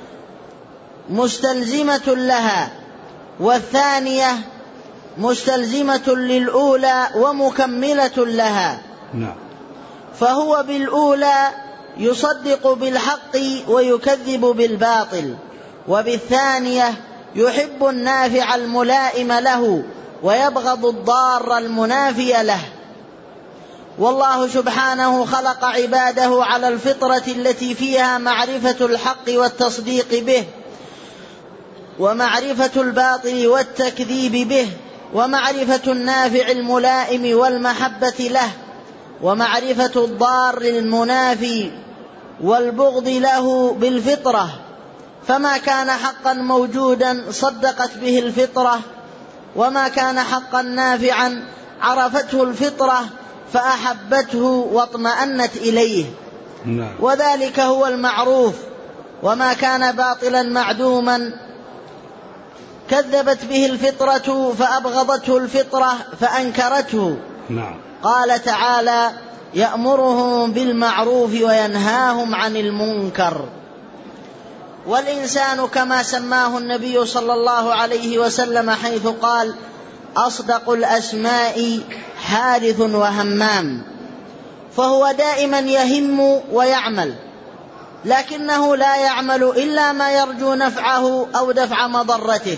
مستلزمة لها، والثانية مستلزمة للأولى ومكملة لها. نعم. فهو بالأولى يصدق بالحق ويكذب بالباطل، وبالثانية يحب النافع الملائم له ويبغض الضار المنافي له. والله سبحانه خلق عباده على الفطرة التي فيها معرفة الحق والتصديق به، ومعرفة الباطل والتكذيب به، ومعرفة النافع الملائم والمحبة له، ومعرفة الضار المنافي والبغض له بالفطرة. فما كان حقا موجودا صدقت به الفطرة، وما كان حقا نافعا عرفته الفطرة فأحبته واطمأنت إليه. وذلك هو المعروف. وما كان باطلا معدوما كذبت به الفطرة فأبغضته الفطرة فأنكرته. قال تعالى: يأمرهم بالمعروف وينهاهم عن المنكر. والإنسان كما سماه النبي صلى الله عليه وسلم حيث قال: أصدق الأسماء حارث وهمام. فهو دائما يهم ويعمل، لكنه لا يعمل إلا ما يرجو نفعه أو دفع مضرته.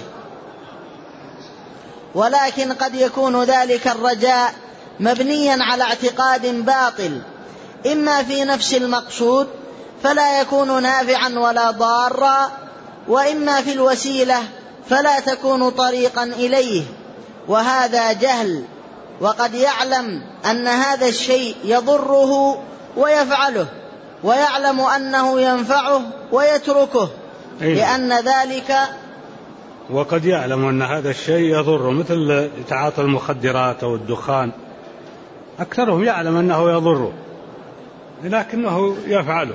ولكن قد يكون ذلك الرجاء مبنيا على اعتقاد باطل، إما في نفس المقصود فلا يكون نافعا ولا ضارا، وإما في الوسيلة فلا تكون طريقا إليه، وهذا جهل، وقد يعلم أن هذا الشيء يضره ويفعله، ويعلم أنه ينفعه ويتركه، لأن ذلك وقد يعلم أن هذا الشيء يضره، مثل تعاطي المخدرات أو الدخان، أكثرهم يعلم أنه يضره لكنه يفعله،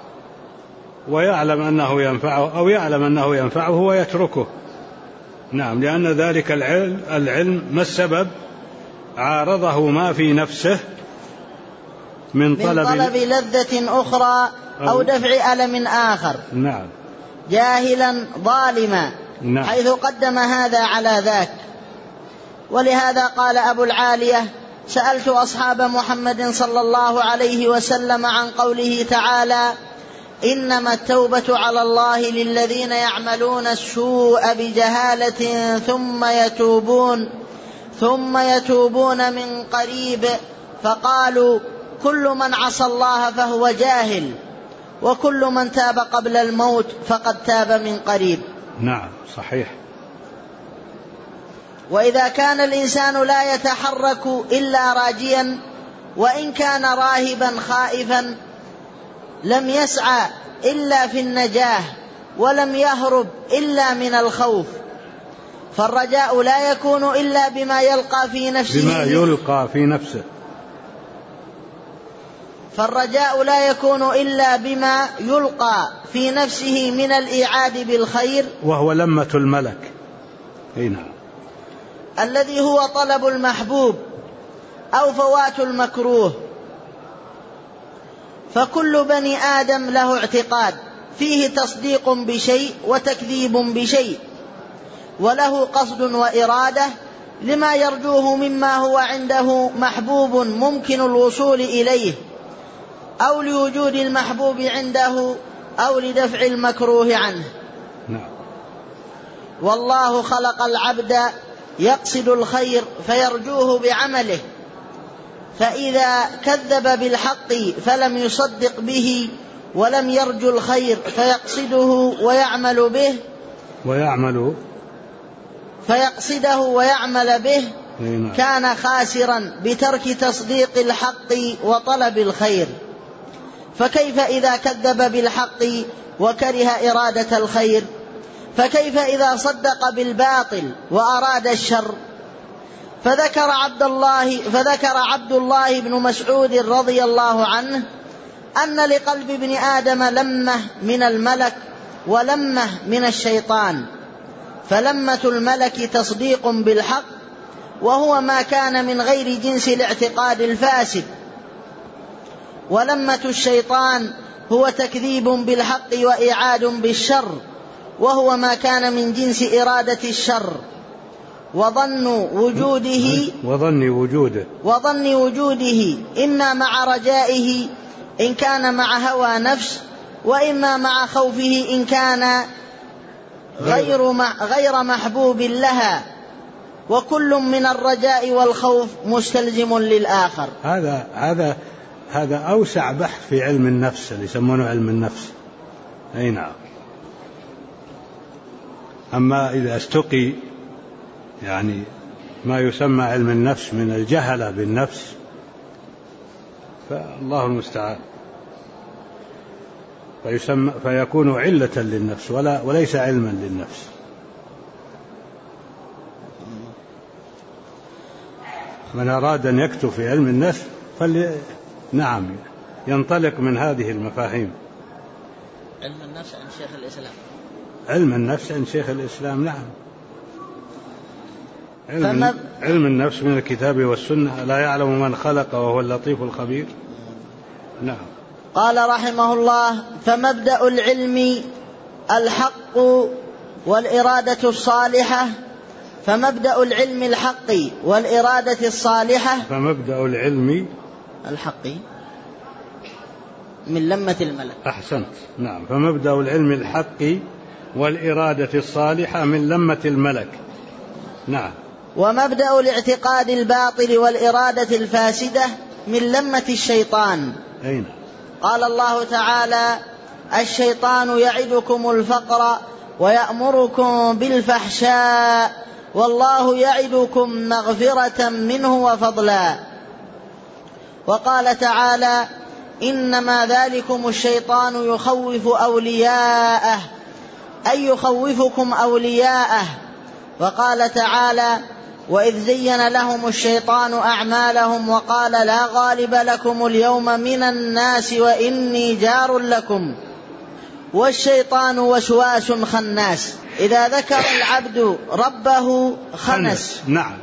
ويعلم أنه ينفعه أو يعلم أنه ينفعه ويتركه. نعم، لأن ذلك العلم ما السبب؟ عارضه ما في نفسه من طلب لذة أخرى أو دفع ألم آخر. نعم. جاهلا ظالما. نعم. حيث قدم هذا على ذاك. ولهذا قال أبو العالية: سألت أصحاب محمد صلى الله عليه وسلم عن قوله تعالى: إنما التوبة على الله للذين يعملون السوء بجهالة ثم يتوبون من قريب، فقالوا: كل من عصى الله فهو جاهل، وكل من تاب قبل الموت فقد تاب من قريب. نعم، صحيح. وإذا كان الإنسان لا يتحرك إلا راجيا، وإن كان راهبا خائفا، لم يسعى إلا في النجاة، ولم يهرب إلا من الخوف، فالرجاء لا يكون إلا بما يلقى في نفسه. فالرجاء لا يكون إلا بما يلقى في نفسه من الإيعاد بالخير، وهو لمة الملك. هنا الذي هو طلب المحبوب أو فوات المكروه. فكل بني آدم له اعتقاد فيه تصديق بشيء وتكذيب بشيء، وله قصد وإرادة لما يرجوه مما هو عنده محبوب ممكن الوصول إليه، أو لوجود المحبوب عنده، أو لدفع المكروه عنه. والله خلق العبد يقصد الخير فيرجوه بعمله، فإذا كذب بالحق فلم يصدق به ولم يرجو الخير فيقصده ويعمل به كان خاسرا بترك تصديق الحق وطلب الخير. فكيف إذا كذب بالحق وكره إرادة الخير؟ فكيف إذا صدق بالباطل وأراد الشر؟ فذكر عبد الله بن مسعود رضي الله عنه أن لقلب ابن آدم لمة من الملك ولمة من الشيطان، فلمة الملك تصديق بالحق، وهو ما كان من غير جنس الاعتقاد الفاسد، ولمة الشيطان هو تكذيب بالحق وإيعاد بالشر، وهو ما كان من جنس إرادة الشر، وظن وجوده إما مع رجائه إن كان مع هوى نفس، وإما مع خوفه إن كان غير محبوب لها، وكل من الرجاء والخوف مستلزم للآخر. هذا أوسع بحث في علم النفس اللي يسمونه علم النفس. أي نعم. أما إذا استقي يعني ما يسمى علم النفس من الجهل بالنفس فالله المستعان، فيكون علة للنفس وليس علما للنفس. من أراد أن يكتب في علم النفس نعم ينطلق من هذه المفاهيم. علم النفس عن شيخ الإسلام. علم النفس عن شيخ الإسلام. نعم. علم النفس من الكتاب والسنة، لا يعلم من خلق وهو اللطيف الخبير. نعم. قال رحمه الله: فمبدأ العلم الحق والإرادة الصالحة. فمبدأ العلم الحق والإرادة الصالحة. فمبدأ العلم الحق من لمة الملك. أحسنت. نعم. فمبدأ العلم الحق والإرادة الصالحة من لمة الملك. نعم. ومبدأ الاعتقاد الباطل والإرادة الفاسدة من لمة الشيطان. أين؟ قال الله تعالى: الشيطان يعدكم الفقر ويأمركم بالفحشاء والله يعدكم مغفرة منه وفضلا. وقال تعالى إنما ذلكم الشيطان يخوف أولياءه أي يخوفكم أولياءه. وقال تعالى وإذ زين لهم الشيطان أعمالهم وقال لا غالب لكم اليوم من الناس وإني جار لكم والشيطان وسواس خناس إذا ذكر العبد ربه خنس. نعم.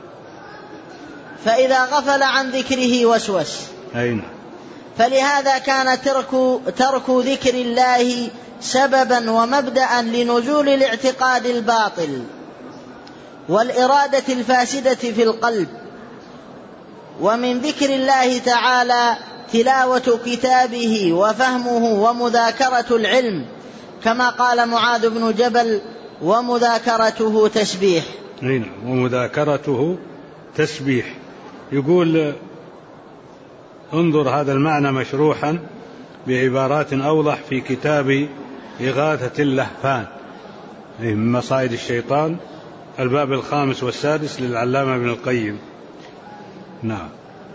فإذا غفل عن ذكره وسوس. أين. فلهذا كان ترك ذكر الله سببا ومبدأ لنزول الاعتقاد الباطل والإرادة الفاسدة في القلب. ومن ذكر الله تعالى تلاوة كتابه وفهمه ومذاكرة العلم كما قال معاذ بن جبل ومذاكرته تسبيح. ومذاكرته تسبيح. يقول انظر هذا المعنى مشروحا بعبارات أوضح في كتاب إغاثة اللهفان من مصائد الشيطان الباب 5 و6 للعلامة ابن القيم. نعم.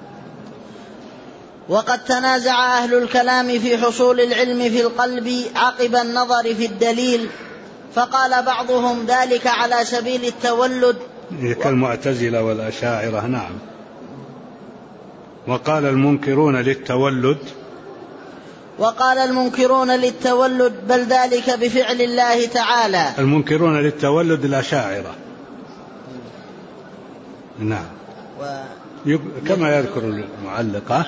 وقد تنازع أهل الكلام في حصول العلم في القلب عقب النظر في الدليل فقال بعضهم ذلك على سبيل التولد كالمعتزلة والأشاعرة. نعم. وقال المنكرون للتولد بل ذلك بفعل الله تعالى. المنكرون للتولد الأشاعرة. نعم. كما يذكر المعلقة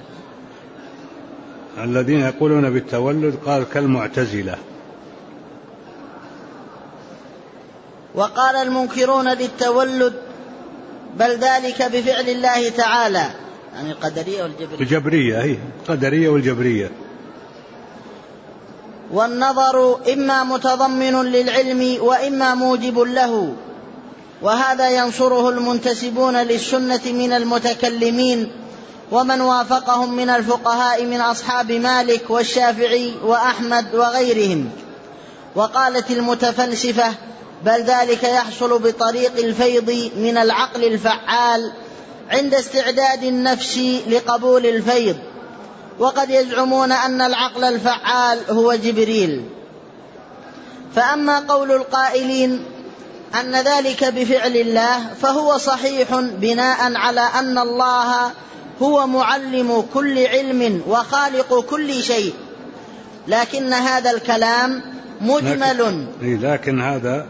الذين يقولون بالتولد قال كالمعتزلة. وقال المنكرون للتولد بل ذلك بفعل الله تعالى يعني القدرية والجبرية. هي القدرية والجبرية. والنظر إما متضمن للعلم وإما موجب له وهذا ينصره المنتسبون للسنة من المتكلمين ومن وافقهم من الفقهاء من أصحاب مالك والشافعي وأحمد وغيرهم. وقالت المتفلسفة بل ذلك يحصل بطريق الفيض من العقل الفعال عند استعداد النفس لقبول الفيض. وقد يزعمون أن العقل الفعال هو جبريل. فأما قول القائلين أن ذلك بفعل الله فهو صحيح بناء على أن الله هو معلم كل علم وخالق كل شيء لكن هذا الكلام مجمل. لكن هذا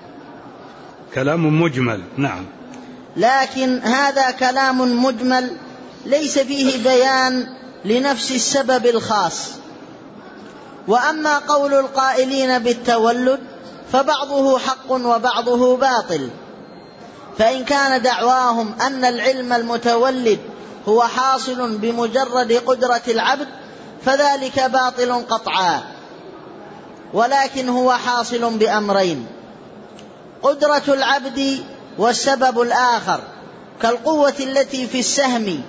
كلام مجمل. نعم. لكن هذا كلام مجمل ليس فيه بيان لنفس السبب الخاص. وأما قول القائلين بالتولد فبعضه حق وبعضه باطل. فإن كان دعواهم أن العلم المتولد هو حاصل بمجرد قدرة العبد فذلك باطل قطعا. ولكن هو حاصل بأمرين: قدرة العبد والسبب الآخر كالقوة التي في السهم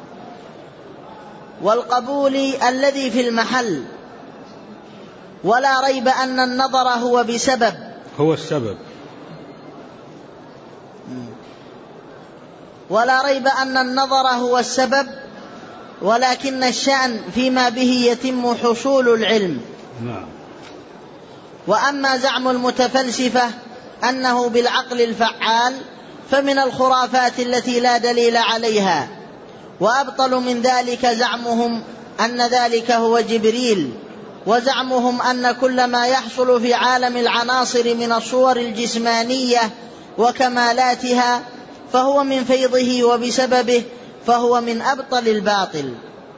والقبول الذي في المحل. ولا ريب أن النظر هو بسبب هو السبب. ولا ريب أن النظر هو السبب ولكن الشأن فيما به يتم حصول العلم. نعم. وأما زعم المتفلسفة أنه بالعقل الفعال فمن الخرافات التي لا دليل عليها. وأبطل من ذلك زعمهم أن ذلك هو جبريل، وزعمهم أن كل ما يحصل في عالم العناصر من الصور الجسمانية وكمالاتها فهو من فيضه وبسببه، فهو من أبطل الباطل.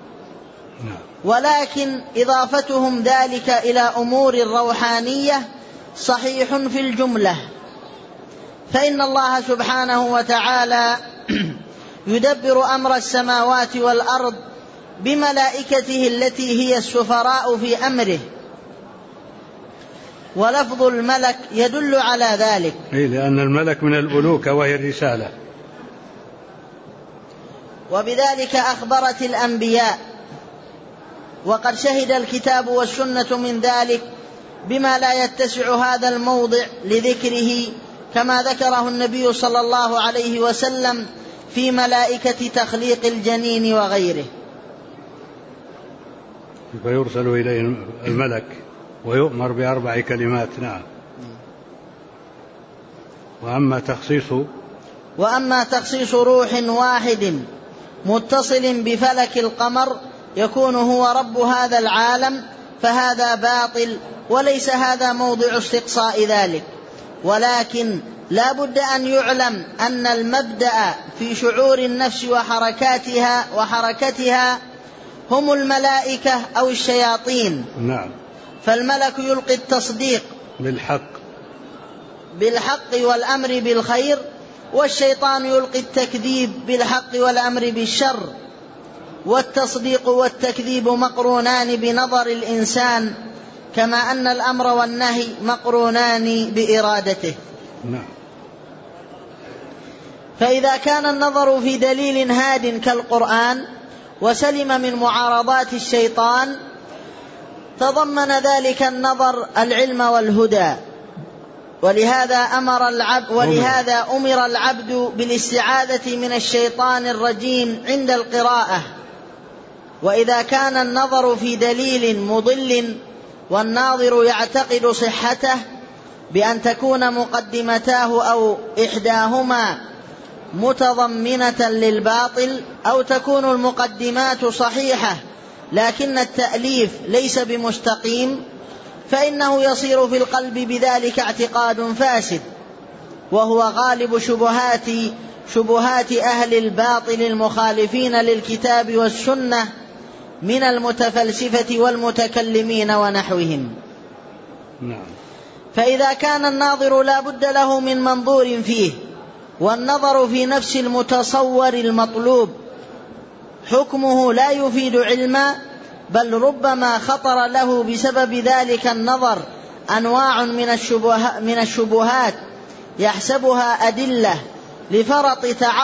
ولكن إضافتهم ذلك إلى أمور روحانية صحيح في الجملة، فإن الله سبحانه وتعالى يدبر أمر السماوات والأرض بملائكته التي هي السفراء في أمره، ولفظ الملك يدل على ذلك. لأن الملك من الألوكة وهي الرسالة. وبذلك أخبرت الأنبياء وقد شهد الكتاب والسنة من ذلك بما لا يتسع هذا الموضع لذكره، كما ذكره النبي صلى الله عليه وسلم في ملائكة تخليق الجنين وغيره. فيرسل إليه الملك ويؤمر ب4 كلمات. نعم. وأما تخصيص روح واحد متصل بفلك القمر يكون هو رب هذا العالم فهذا باطل، وليس هذا موضع استقصاء ذلك، ولكن لا بد أن يعلم أن المبدأ في شعور النفس وحركتها هم الملائكة أو الشياطين. نعم. فالملك يلقي التصديق بالحق والأمر بالخير، والشيطان يلقي التكذيب بالحق والأمر بالشر، والتصديق والتكذيب مقرونان بنظر الإنسان، كما أن الأمر والنهي مقرونان بإرادته. نعم. فإذا كان النظر في دليل هاد كالقرآن وسلم من معارضات الشيطان تضمن ذلك النظر العلم والهدى، ولهذا أمر العبد بالاستعاذة من الشيطان الرجيم عند القراءة. وإذا كان النظر في دليل مضل والناظر يعتقد صحته بأن تكون مقدمتاه أو إحداهما متضمنة للباطل، أو تكون المقدمات صحيحة لكن التأليف ليس بمستقيم، فإنه يصير في القلب بذلك اعتقاد فاسد، وهو غالب شبهات أهل الباطل المخالفين للكتاب والسنة من المتفلسفة والمتكلمين ونحوهم. نعم. فإذا كان الناظر لا بد له من منظور فيه، والنظر في نفس المتصور المطلوب حكمه لا يفيد علما، بل ربما خطر له بسبب ذلك النظر أنواع من الشبهات يحسبها أدلة لفرط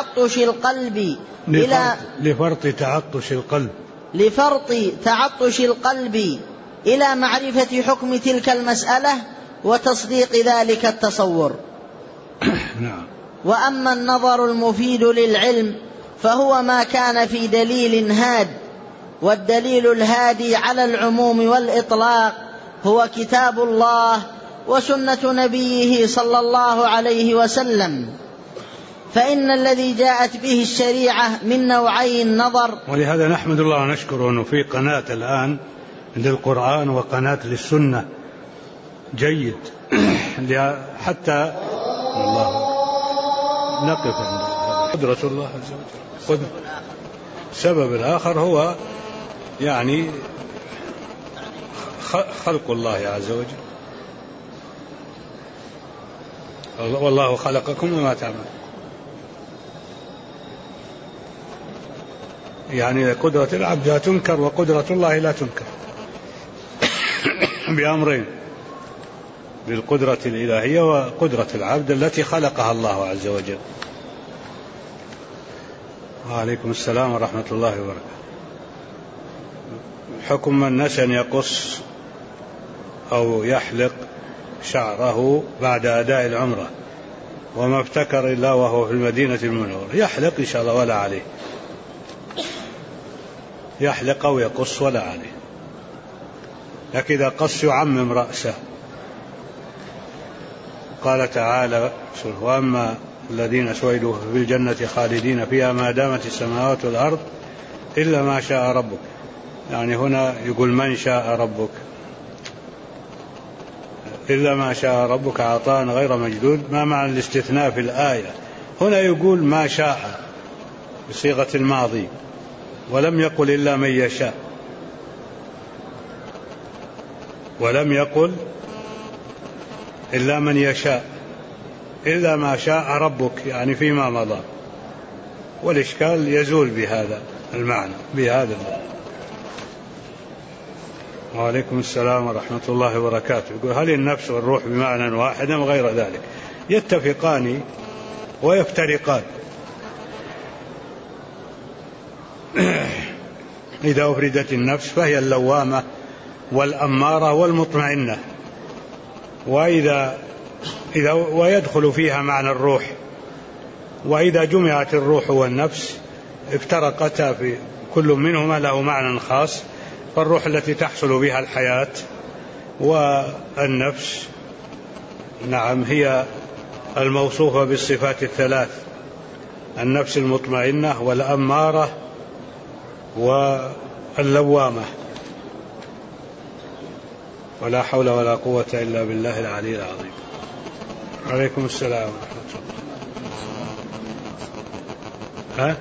تعطش القلب إلى معرفة حكم تلك المسألة وتصديق ذلك التصور. وأما النظر المفيد للعلم فهو ما كان في دليل هاد، والدليل الهادي على العموم والإطلاق هو كتاب الله وسنة نبيه صلى الله عليه وسلم، فإن الذي جاءت به الشريعة من نوعي النظر. ولهذا نحمد الله ونشكره أنه في قناة الآن للقرآن وقناة للسنة جيد حتى الله نقف عند قدرة الله عز وجل. السبب الآخر هو يعني خلق الله عز وجل. والله خلقكم وما تعملون. يعني قدرة العبد لا تنكر وقدرة الله لا تنكر بأمرين: بالقدرة الإلهية وقدرة العبد التي خلقها الله عز وجل. وعليكم السلام ورحمة الله وبركاته. حكم من نسى أن يقص أو يحلق شعره بعد أداء العمرة وما ابتكر إلا وهو في المدينة المنورة، يحلق إن شاء الله ولا عليه، يحلق أو يقص ولا عليه، لكن إذا قص يعمم رأسه. قال تعالى: وأما الذين سعدوا في الجنة خالدين فيها ما دامت السماوات والأرض إلا ما شاء ربك. يعني هنا يقول من شاء ربك، إلا ما شاء ربك عطاء غير مجدود. ما معنى الاستثناء في الآية؟ هنا يقول ما شاء بصيغة الماضي، ولم يقل إلا من يشاء، ولم يقل إلا من يشاء، إلا ما شاء ربك يعني فيما مضى. والإشكال يزول بهذا المعنى بهذا المعنى. وعليكم السلام ورحمة الله وبركاته. يقول: هل النفس والروح بمعنى واحد أم غير ذلك؟ يتفقان ويفترقان. إذا أفردت النفس فهي اللوامة والأمارة والمطمئنة، ويدخل فيها معنى الروح. وإذا جمعت الروح والنفس افترقتا، في كل منهما له معنى خاص، فالروح التي تحصل بها الحياة، والنفس نعم هي الموصوفة بالصفات الثلاث: النفس المطمئنة والأمارة واللوامة. ولا حول ولا قوة إلا بالله العلي العظيم. عليكم السلام ورحمة الله.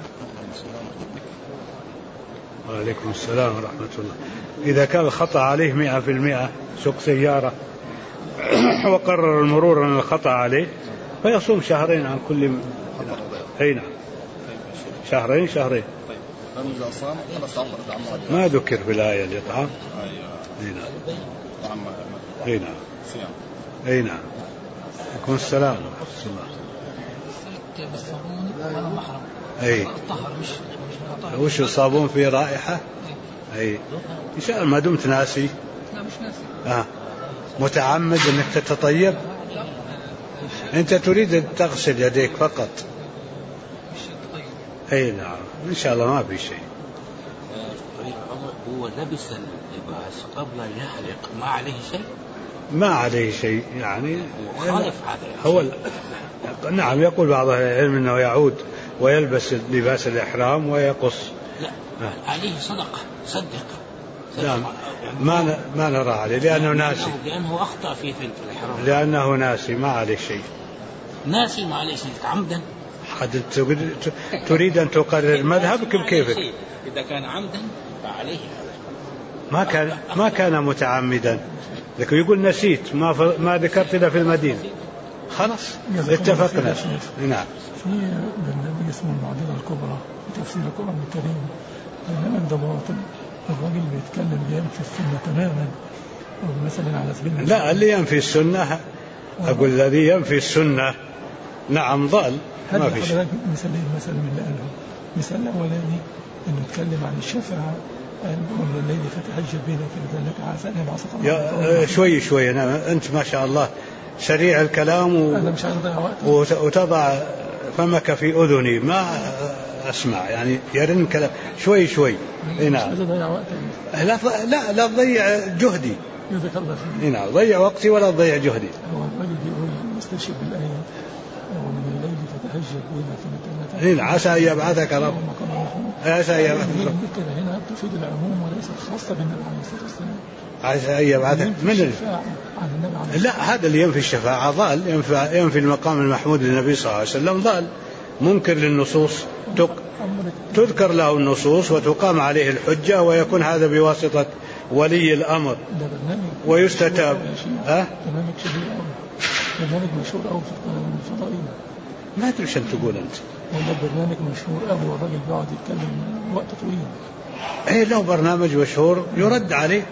وعليكم السلام ورحمة الله. إذا كان الخطأ عليه 100%، سوق سيارة وقرر المرور أن الخطأ عليه، فيصوم شهرين عن كل أي نعم، شهرين. ما ذكر في الآية الإطعام. أي نعم. أي نعم. عليكم السلام ورحمة الله. أي وش الصابون فيه رائحة؟ أي إن شاء الله ما دمت ناسي. لا مش ناسي. متعمد أنك تتطيب؟ أنت تريد أن تغسل يديك فقط. أي نعم إن شاء الله ما في شيء. هو لبس اللباس قبل أن يحلق، ما عليه شيء؟ ما عليه شيء يعني. خالف هذا هو نعم، يقول بعض العلم أنه يعود ويلبس لباس الإحرام ويقص. لا عليه صدقة، صدق. لا ما نرى عليه لأنه ناسي. لأنه أخطأ في الإحرام. لأنه ناسي ما عليه شيء. ناسي ما عليه شيء عمدا. تريد أن تقرر مذهبك بكيفك. إذا كان عمدا فعليه. ما كان متعمدا، لكن يقول نسيت ما ذكرت إلا في المدينة. خلاص اتفقنا. نعم. في برنامج اسمه المعضلة الكبرى في تفسير القرآن الكريم، برنامج ده باطل. الراجل بيتكلم بينفي السنة تماما، مثلا على سبيل المثال. لا، اللي ينفي السنة أقول الذي ينفي السنة نعم ضال. ما في شيء. مثالين مثلا من اللي قاله. مثال الأولاني إنه يتكلم عن الشفاعة، ومن الليل فتهجد به نافلة لك عسى أن يبعثك. شوي أنت ما شاء الله سريع الكلام أنا مش هضيع وقت. وتضع فمك في أذني ما أسمع، يعني يرن كلام شوي. نعم. مش هضيع وقت. لا تضيع جهدي. نعم، ضيع وقتي ولا تضيع جهدي. هو الراجل بيقول مستشهد بالآية ومن الليل فتهجد به نافلة لك عسى أن يبعثك رب. عسى أن يبعثك رب. هنا تفيد العموم وليست خاصة بالنبي عليه الصلاة والسلام. عسى أن يبعثك من لا، هذا اللي ينفي الشفاعة ضال، ينفي المقام المحمود للنبي صلى الله عليه وسلم ضال، منكر للنصوص. تذكر له النصوص وتقام عليه الحجة، ويكون هذا بواسطة ولي الأمر ويستتاب. برنامج شهير أوي، برنامج مشهور أوي في الفضائية. ما أدري شو تقول أنت. والله برنامج مشهور أوي، والراجل بيقعد يتكلم وقت طويل. إيه له برنامج مشهور يرد عليه.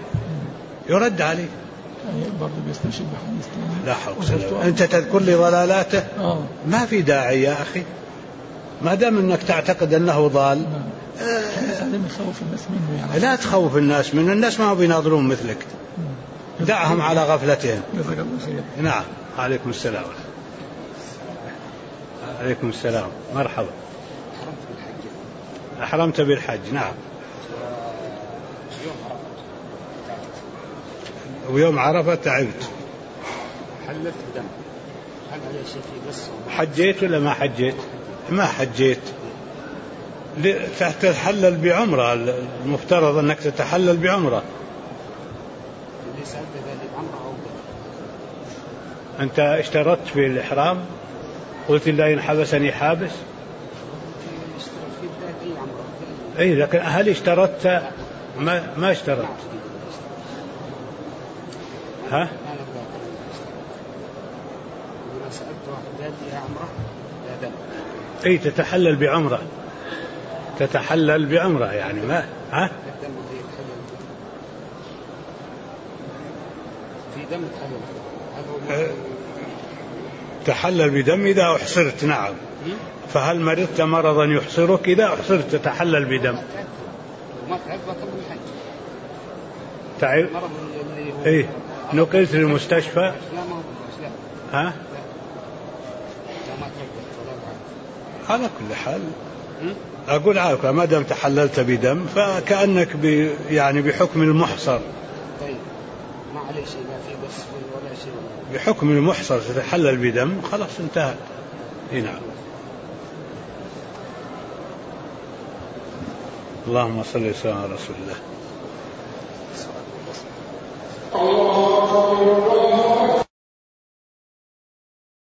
برضه بيستشهد بحديث ثاني. لا حول. أنت تذكر لي ضلالاته. ما في داعي يا أخي، ما دام أنك تعتقد أنه ضال. خوف الناس منه يعني. لا تخوف الناس منه، الناس ما هو بيناظرون مثلك. دعهم على غفلتهم. نعم. عليكم السلام. عليكم السلام. مرحبا. أحرمت بالحج. نعم. ويوم عرفة تعبت. حلت بدم. هل هذا شيء بس؟ حجيت ولا ما حجيت؟ ما حجيت. تتحلل بعمرة، المفترض أنك تتحلل بعمرة. أنت اشترطت في الإحرام، قلت لا إن حبسني حابس. أي لكن هل اشترطت؟ ما اشترطت. ها؟ أي تتحلل بعمرة. تتحلل بعمرة يعني ما ها؟ في دم تحلل بدم إذا أحصرت. نعم. فهل مرضت مرضا يحصرك؟ إذا أحصرت تتحلل بدم. ما تعب بطل الحج. تعب؟ إيه نقلت للمستشفى. لا ما هو لا. ها؟ لا ما تعب. على كل حال أقول عارف ما دام تحللت بدم فكأنك يعني بحكم المحصر. طيب ما عليه شيء لا في بس ولا شيء. بحكم المحصر تتحلل بدم خلاص انتهى. نعم. اللهم صل وسلم على رسول الله.